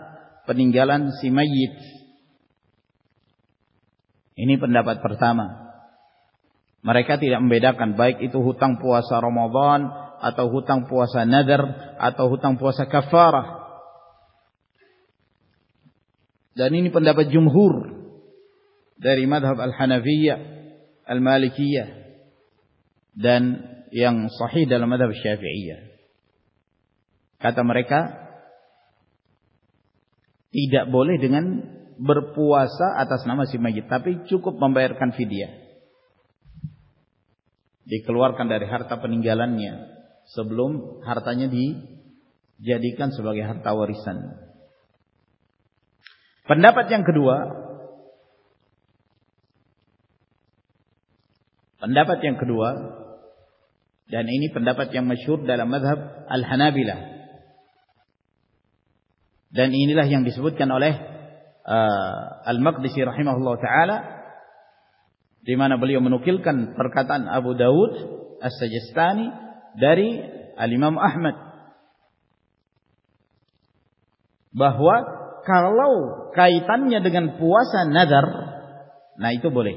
peninggalan si mayyit. Ini pendapat pertama. Mereka tidak membedakan baik itu hutang puasa Ramadan atau hutang puasa nadar atau hutang puasa kafarah. Dan ini pendapat jumhur dari madhab Al-Hanafiyah, Al-Malikiyah, dan yang sahih dalam madhab Syafi'iyah. Kata mereka, tidak boleh dengan berpuasa atas nama si mayit, tapi cukup membayarkan fidyah. Dikeluarkan dari harta peninggalannya sebelum hartanya dijadikan sebagai harta warisan. Pendapat yang kedua, pendapat yang kedua, dan ini pendapat yang masyhur dalam mazhab Al-Hanabilah, dan inilah yang disebutkan oleh uh, Al-Maqdisi rahimahullah ta'ala, di mana beliau menukilkan perkataan Abu Dawud As-Sajistani dari Al-Imam Ahmad, bahwa kalau kaitannya dengan puasa nadar, nah itu boleh.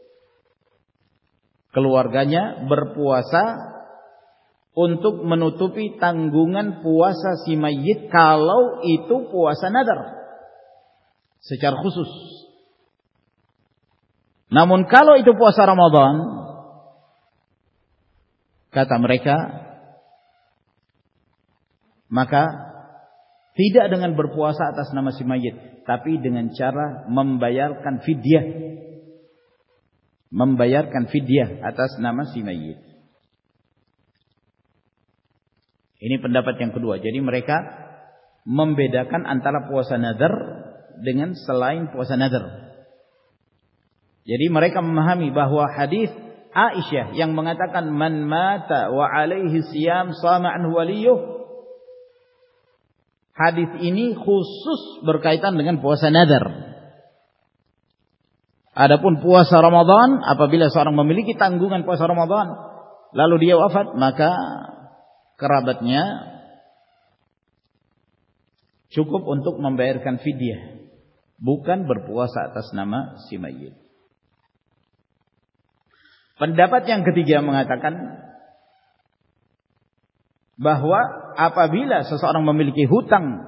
Keluarganya berpuasa untuk menutupi tanggungan puasa si mayit kalau itu puasa nadar secara khusus. Namun kalau itu puasa Ramadan, kata mereka, maka tidak dengan berpuasa atas nama si mayit, tapi dengan cara membayarkan fidyah. Membayarkan fidyah atas nama si mayit. Ini pendapat yang kedua. Jadi mereka membedakan antara puasa nadar dengan selain puasa nadar. Jadi mereka memahami bahwa hadis Aisyah yang mengatakan man mata wa alaihi siyam sama anhu waliyuh, hadis ini khusus berkaitan dengan puasa nadar. Adapun puasa Ramadan, apabila seorang memiliki tanggungan puasa Ramadan lalu dia wafat, maka kerabatnya cukup untuk membayarkan fidyah, bukan berpuasa atas nama si mayit. Pendapat yang ketiga mengatakan bahwa apabila seseorang memiliki hutang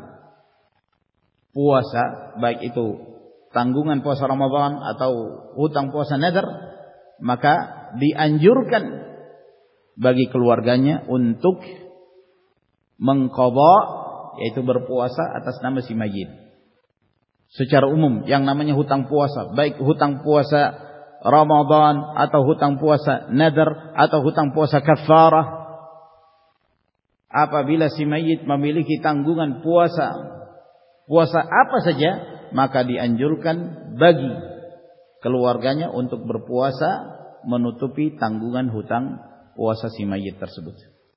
puasa, baik itu tanggungan puasa Ramadan atau hutang puasa nadar, maka dianjurkan bagi keluarganya untuk mengqadha, yaitu berpuasa atas nama si mayit. Secara umum yang namanya hutang puasa, baik hutang puasa Ramadan atau hutang puasa nadar atau hutang puasa kafarah, apabila si mayit memiliki tanggungan puasa, puasa apa saja, maka dianjurkan bagi keluarganya untuk berpuasa menutupi tanggungan hutang puasa si mayit tersebut.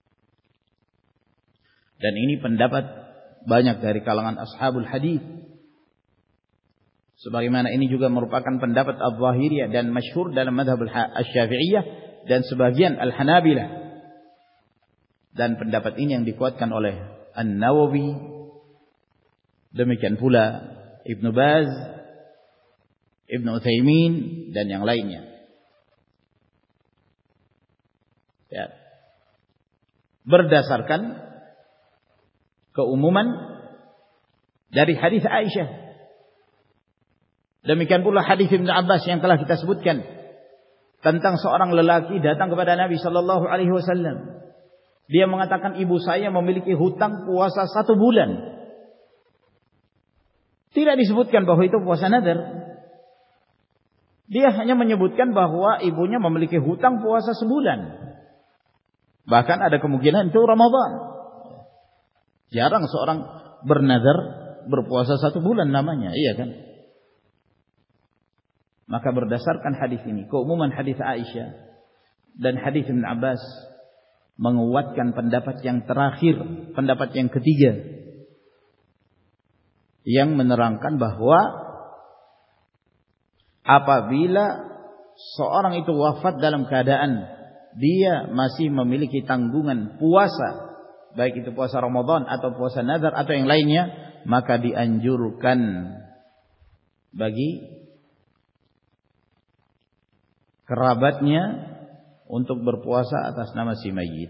Dan ini pendapat banyak dari kalangan ashabul hadis. Sebagaimana ini juga merupakan pendapat Al-Zahiriyah dan masyhur dalam mazhab Al-Syafi'iyah dan sebagian Al-Hanabilah. Dan pendapat ini yang dikuatkan oleh An-Nawawi, demikian pula Ibnu Baz, Ibnu Utsaimin dan yang lainnya. Ya. Berdasarkan keumuman dari hadis Aisyah. Demikian pula hadis Ibnu Abbas yang telah kita sebutkan tentang seorang lelaki datang kepada Nabi sallallahu alaihi wasallam. Dia mengatakan, ibu saya memiliki hutang puasa satu bulan. Tidak disebutkan bahwa itu puasa nadar. Dia hanya menyebutkan bahwa ibunya memiliki hutang puasa sebulan. Bahkan ada kemungkinan itu Ramadan. Jarang seorang bernadar berpuasa satu bulan namanya, iya kan? Maka berdasarkan hadis ini, keumuman hadis Aisyah dan hadis Ibnu Abbas menguatkan pendapat yang terakhir, pendapat yang ketiga, yang menerangkan bahwa apabila seorang itu wafat dalam keadaan dia masih memiliki tanggungan puasa, baik itu puasa Ramadan atau puasa nadar atau yang lainnya, maka dianjurkan bagi kerabatnya untuk berpuasa atas nama si mayit.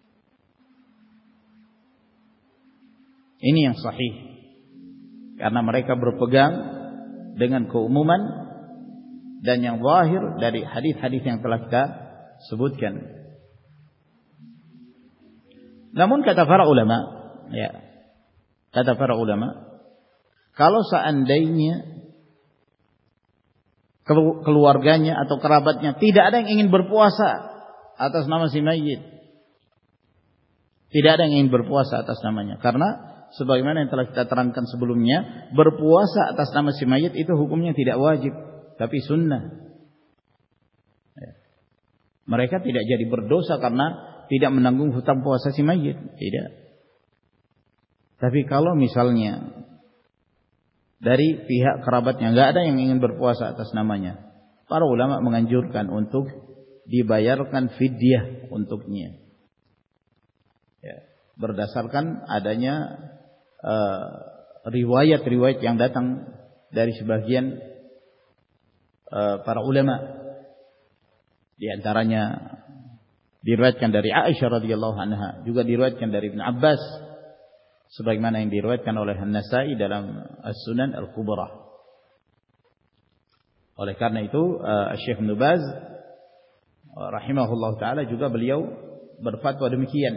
Ini yang sahih, karena mereka berpegang dengan keumuman dan yang zahir dari hadis-hadis yang telah kita sebutkan. Namun kata para ulama, ya, kata para ulama, kalau seandainya keluarganya atau kerabatnya tidak ada yang ingin berpuasa atas nama si mayit, tidak ada yang ingin berpuasa atas namanya, karena sebagaimana yang telah kita terangkan sebelumnya, berpuasa atas nama si mayit itu hukumnya tidak wajib, tapi sunnah. Mereka tidak jadi berdosa karena tidak menanggung hutang puasa si mayit, tidak. Tapi kalau misalnya dari pihak kerabatnya nggak ada yang ingin berpuasa atas namanya, para ulama menganjurkan untuk dibayarkan fidyah untuknya, ya, berdasarkan adanya uh, riwayat-riwayat yang datang dari sebagian uh, para ulama. Di antaranya diriwayatkan dari Aisyah radhiyallahu anha, juga diriwayatkan dari Ibnu Abbas, sebagaimana yang diriwayatkan oleh An-Nasa'i dalam As-Sunan Al-Kubra. Oleh karena itu Syekh Ibnu Baz rahimahullah taala juga beliau berfatwa demikian.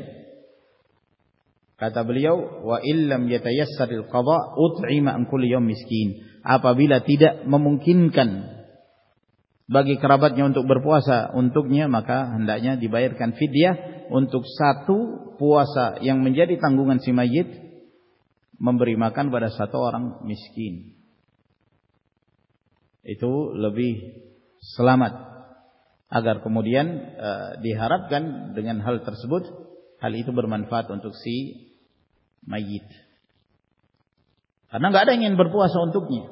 Kata beliau, wa illam yatayassaril qada ut'ima an kulli yawm miskin. Apabila tidak memungkinkan bagi kerabatnya untuk berpuasa untuknya, maka hendaknya dibayarkan fidyah untuk satu puasa yang menjadi tanggungan si mayit, memberi makan pada satu orang miskin. Itu lebih selamat, agar kemudian e, diharapkan dengan hal tersebut, hal itu bermanfaat untuk si mayit, karena nggak ada yang ingin berpuasa untuknya.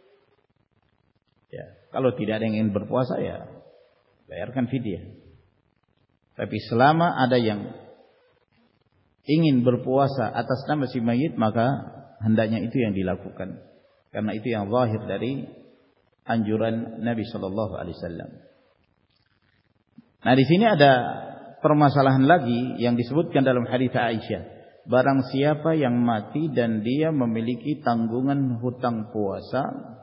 Ya, kalau tidak ada yang ingin berpuasa, ya bayarkan fidyah. Tapi selama ada yang ingin berpuasa atas nama si mayit, maka hendaknya itu yang dilakukan, karena itu yang zahir dari anjuran Nabi Shallallahu Alaihi Wasallam. Nah, di sini ada permasalahan lagi yang disebutkan dalam hadits Aisyah. Barang siapa yang mati dan dia memiliki tanggungan hutang puasa,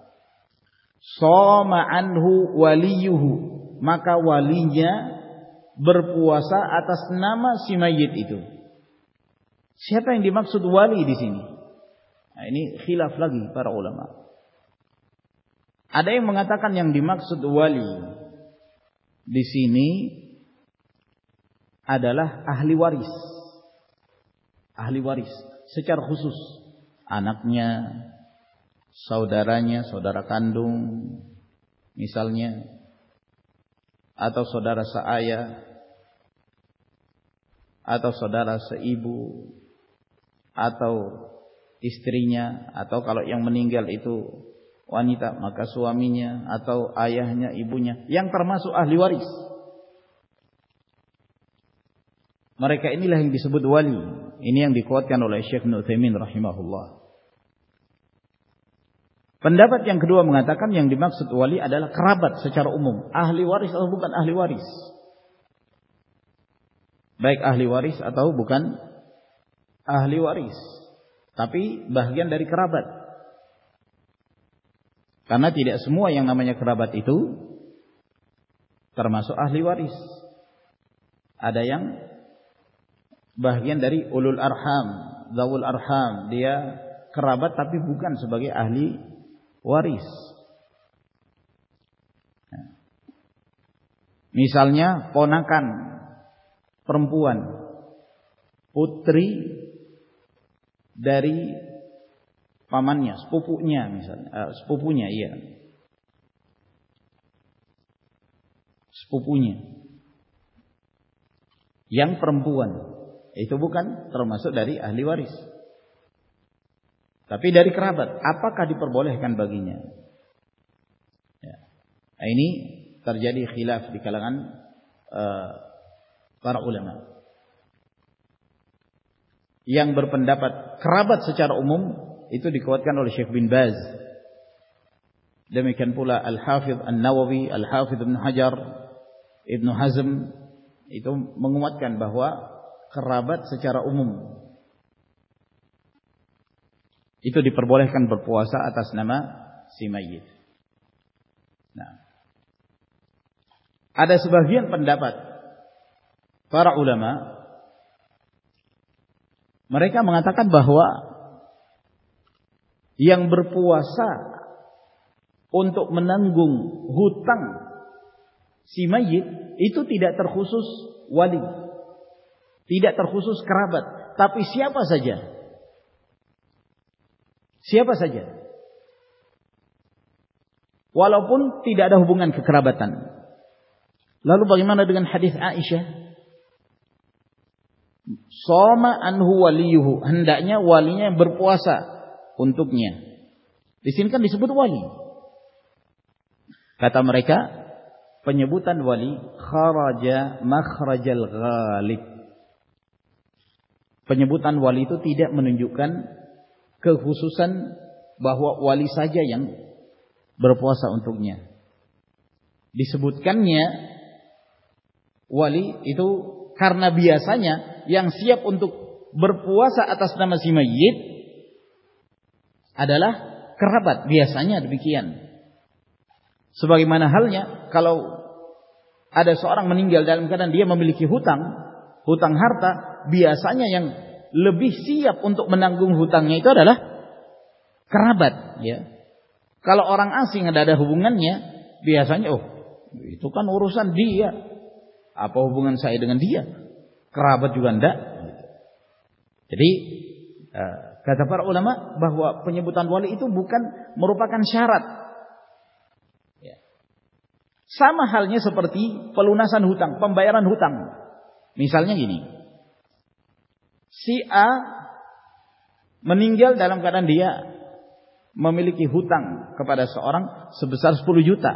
shoma anhu waliyuhu, maka walinya berpuasa atas nama si mayit itu. Siapa yang dimaksud wali di sini? Nah, ini khilaf lagi para ulama. Ada yang mengatakan yang dimaksud wali di sini adalah ahli waris. Ahli waris secara khusus, anaknya, saudaranya, saudara kandung misalnya, atau saudara seayah, atau saudara seibu, atau istrinya, atau kalau yang meninggal itu wanita maka suaminya, atau ayahnya, ibunya, yang termasuk ahli waris. Mereka inilah yang disebut wali. Ini yang dikuatkan oleh Syekh Ibnu Utsaimin rahimahullah. Pendapat yang kedua mengatakan yang dimaksud wali adalah kerabat secara umum, ahli waris atau bukan ahli waris. Baik ahli waris atau bukan ahli waris, tapi bagian dari kerabat. Karena tidak semua yang namanya kerabat itu termasuk ahli waris. Ada yang bagian dari ulul arham, zawul arham, dia kerabat tapi bukan sebagai ahli waris. Misalnya ponakan perempuan, putri dari pamannya, sepupunya misalnya, uh, sepupunya iya. Sepupunya yang perempuan itu bukan termasuk dari ahli waris, tapi dari kerabat. Apakah diperbolehkan baginya? Ya. Nah, ini terjadi khilaf di kalangan uh, para ulama. Yang berpendapat kerabat secara umum itu dikuatkan oleh Syekh bin Baz. Demikian pula Al-Hafidh An-Nawawi, Al-Hafidh Ibn Hajar, Ibn Hazm, itu menguatkan bahwa kerabat secara umum itu diperbolehkan berpuasa atas nama si mayit. Nah, ada sebagian pendapat para ulama, mereka mengatakan bahwa yang berpuasa untuk menanggung hutang si mayit itu tidak terkhusus wali, tidak terkhusus kerabat, tapi siapa saja. Siapa saja. Walaupun tidak ada hubungan kekerabatan. Lalu bagaimana dengan hadis Aisyah? Soma anhu waliyuhu, hendaknya walinya yang berpuasa untuknya. Di sini kan disebut wali. Kata mereka, penyebutan wali kharaja makhrajal ghalib. Penyebutan wali itu tidak menunjukkan kekhususan bahwa wali saja yang berpuasa untuknya. Disebutkannya wali itu karena biasanya yang siap untuk berpuasa atas nama si mayit adalah kerabat, biasanya demikian. Sebagaimana halnya kalau ada seorang meninggal dalam keadaan dia memiliki hutang, hutang harta, biasanya yang lebih siap untuk menanggung hutangnya itu adalah kerabat, ya. Kalau orang asing ada ada hubungannya, biasanya oh, itu kan urusan dia. Apa hubungan saya dengan dia? Kerabat juga enggak. Jadi kata para ulama bahwa penyebutan wali itu bukan merupakan syarat. Sama halnya seperti pelunasan hutang, pembayaran hutang. Misalnya gini. Si A meninggal dalam keadaan dia memiliki hutang kepada seorang sebesar sepuluh juta.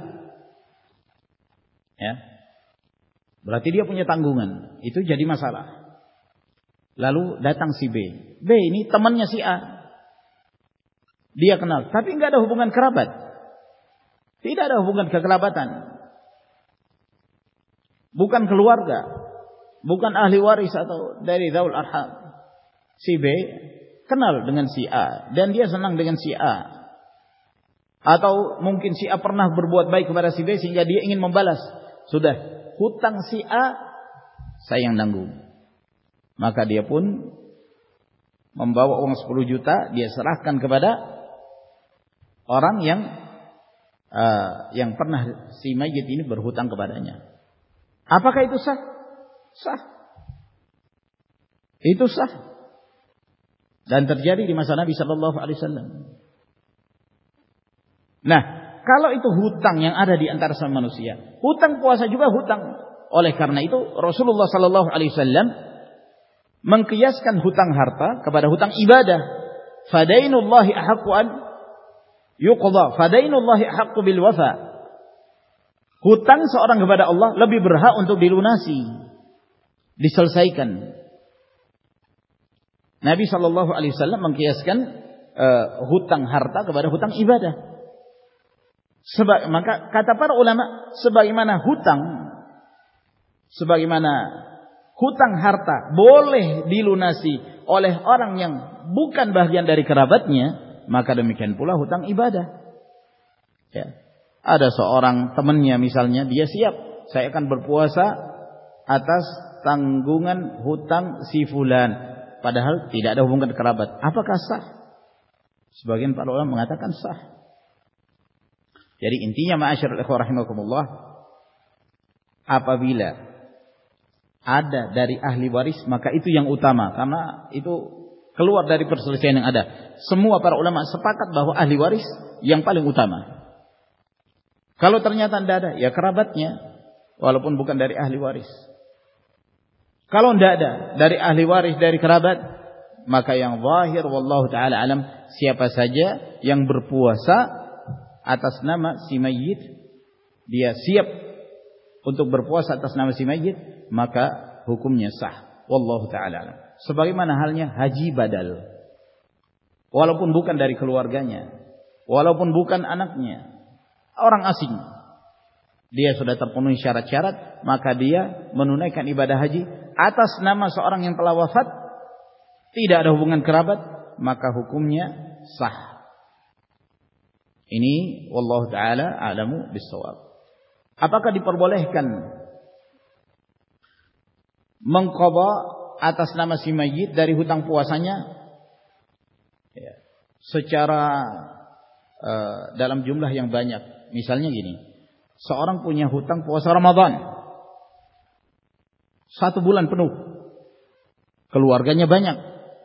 Ya. Berarti dia punya tanggungan. Itu jadi masalah. Lalu datang si B. B ini temannya si A. Dia kenal, tapi enggak ada hubungan kerabat. Tidak ada hubungan kekerabatan. Bukan keluarga, bukan ahli waris atau dari zaul arham. Si B kenal dengan si A dan dia senang dengan si A. Atau mungkin si A pernah berbuat baik kepada si B sehingga dia ingin membalas. Sudah, hutang si A saya yang nanggung. Maka dia pun membawa uang sepuluh juta, dia serahkan kepada orang yang uh, yang pernah si mayit ini berhutang kepadanya. Apakah itu sah? Sah. Itu sah. Dan terjadi di masa Nabi Shallallahu Alaihi Wasallam. Nah, kalau itu hutang yang ada di antara sama manusia, hutang puasa juga hutang. Oleh karena itu Rasulullah Shallallahu Alaihi Wasallam mengkiaskan hutang harta kepada hutang ibadah. Fadainullahi ahaqqu an yuqda, fadainullahi ahaqqu bil wafa. Hutang seorang kepada Allah lebih berhak untuk dilunasi, diselesaikan. Nabi Shallallahu Alaihi Wasallam mengkiaskan uh, hutang harta kepada hutang ibadah. Seba, maka kata para ulama, sebagaimana hutang, sebagaimana hutang harta boleh dilunasi oleh orang yang bukan bagian dari kerabatnya, maka demikian pula hutang ibadah. Ya. Ada seorang temannya misalnya, dia siap, saya akan berpuasa atas tanggungan hutang si fulan. Padahal tidak ada hubungan kerabat. Apakah sah? Sebagian para ulama mengatakan sah. Jadi intinya ma'asyiral ikhwah rahimakumullah, apabila ada dari ahli waris maka itu yang utama, karena itu keluar dari perselisihan yang ada. Semua para ulama sepakat bahwa ahli waris yang paling utama. Kalau ternyata tidak ada, ya kerabatnya, walaupun bukan dari ahli waris. Kalau tidak ada dari ahli waris, dari kerabat, maka yang zahir wallahu taala alam, siapa saja yang berpuasa atas nama si mayit, dia siap untuk berpuasa atas nama si mayit, maka hukumnya sah. Wallahu taala alam. Sebagaimana halnya haji badal. Walaupun bukan dari keluarganya, walaupun bukan anaknya, orang asing. dia sudah terpenuhi syarat-syarat, maka dia menunaikan ibadah haji atas nama seorang yang telah wafat, tidak ada hubungan kerabat, maka hukumnya sah. Ini wallahu taala a'lamu bis-shawab. Apakah diperbolehkan mengqadha atas nama si mayit dari hutang puasanya ya, secara uh, dalam jumlah yang banyak? Misalnya gini, seorang punya hutang puasa Ramadan satu bulan penuh, keluarganya banyak,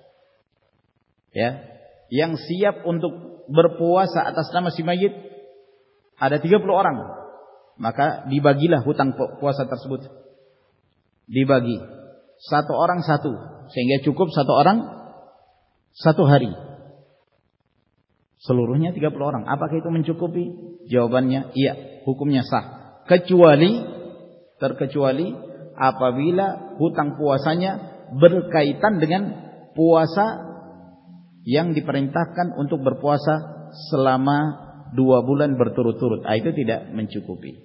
ya, yang siap untuk berpuasa atas nama si mayit ada tiga puluh orang, maka dibagilah hutang puasa tersebut, dibagi satu orang satu, sehingga cukup satu orang satu hari, seluruhnya tiga puluh orang. Apakah itu mencukupi? Jawabannya iya, hukumnya sah, kecuali terkecuali apabila hutang puasanya berkaitan dengan puasa yang diperintahkan untuk berpuasa selama dua bulan berturut-turut. Ah, itu tidak mencukupi.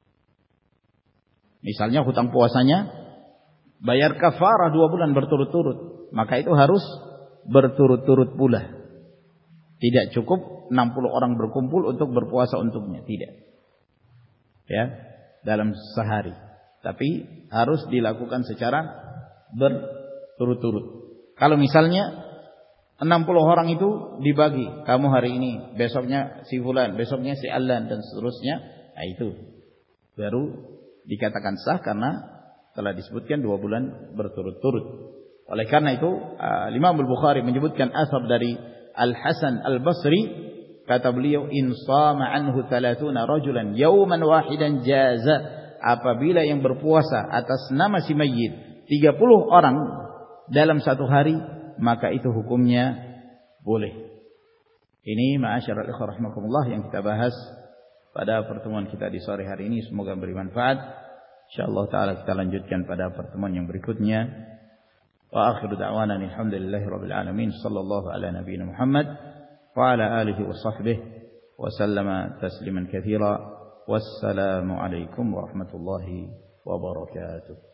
Misalnya hutang puasanya bayar kafarah dua bulan berturut-turut, maka itu harus berturut-turut pula. Tidak cukup enam puluh orang berkumpul untuk berpuasa untuknya, tidak. Ya, dalam sehari. Tapi harus dilakukan secara berturut-turut. Kalau misalnya enam puluh orang itu dibagi, kamu hari ini, besoknya si fulan, besoknya si alan, dan seterusnya, nah itu baru dikatakan sah karena telah disebutkan dua bulan berturut-turut. Oleh karena itu Imam Al-Bukhari menyebutkan asar dari Al-Hasan Al-Basri, kata beliau, in shama anhu thalathuna rajulan yawman wahidan jaza. Apabila yang berpuasa atas nama si mayyit tiga puluh orang dalam satu hari, maka itu hukumnya boleh. Ini ma'asyiral ikhwah rahimakumullah yang kita bahas pada pertemuan kita di sore hari ini, semoga beri manfaat. Insyaallah taala kita lanjutkan pada pertemuan yang berikutnya. Wa akhiru da'wana alhamdulillahi rabbil alamin, sallallahu ala nabiyina Muhammad wa ala alihi wa sahbihi wa sallama tasliman katsira. Wassalamu alaikum warahmatullahi wabarakatuh.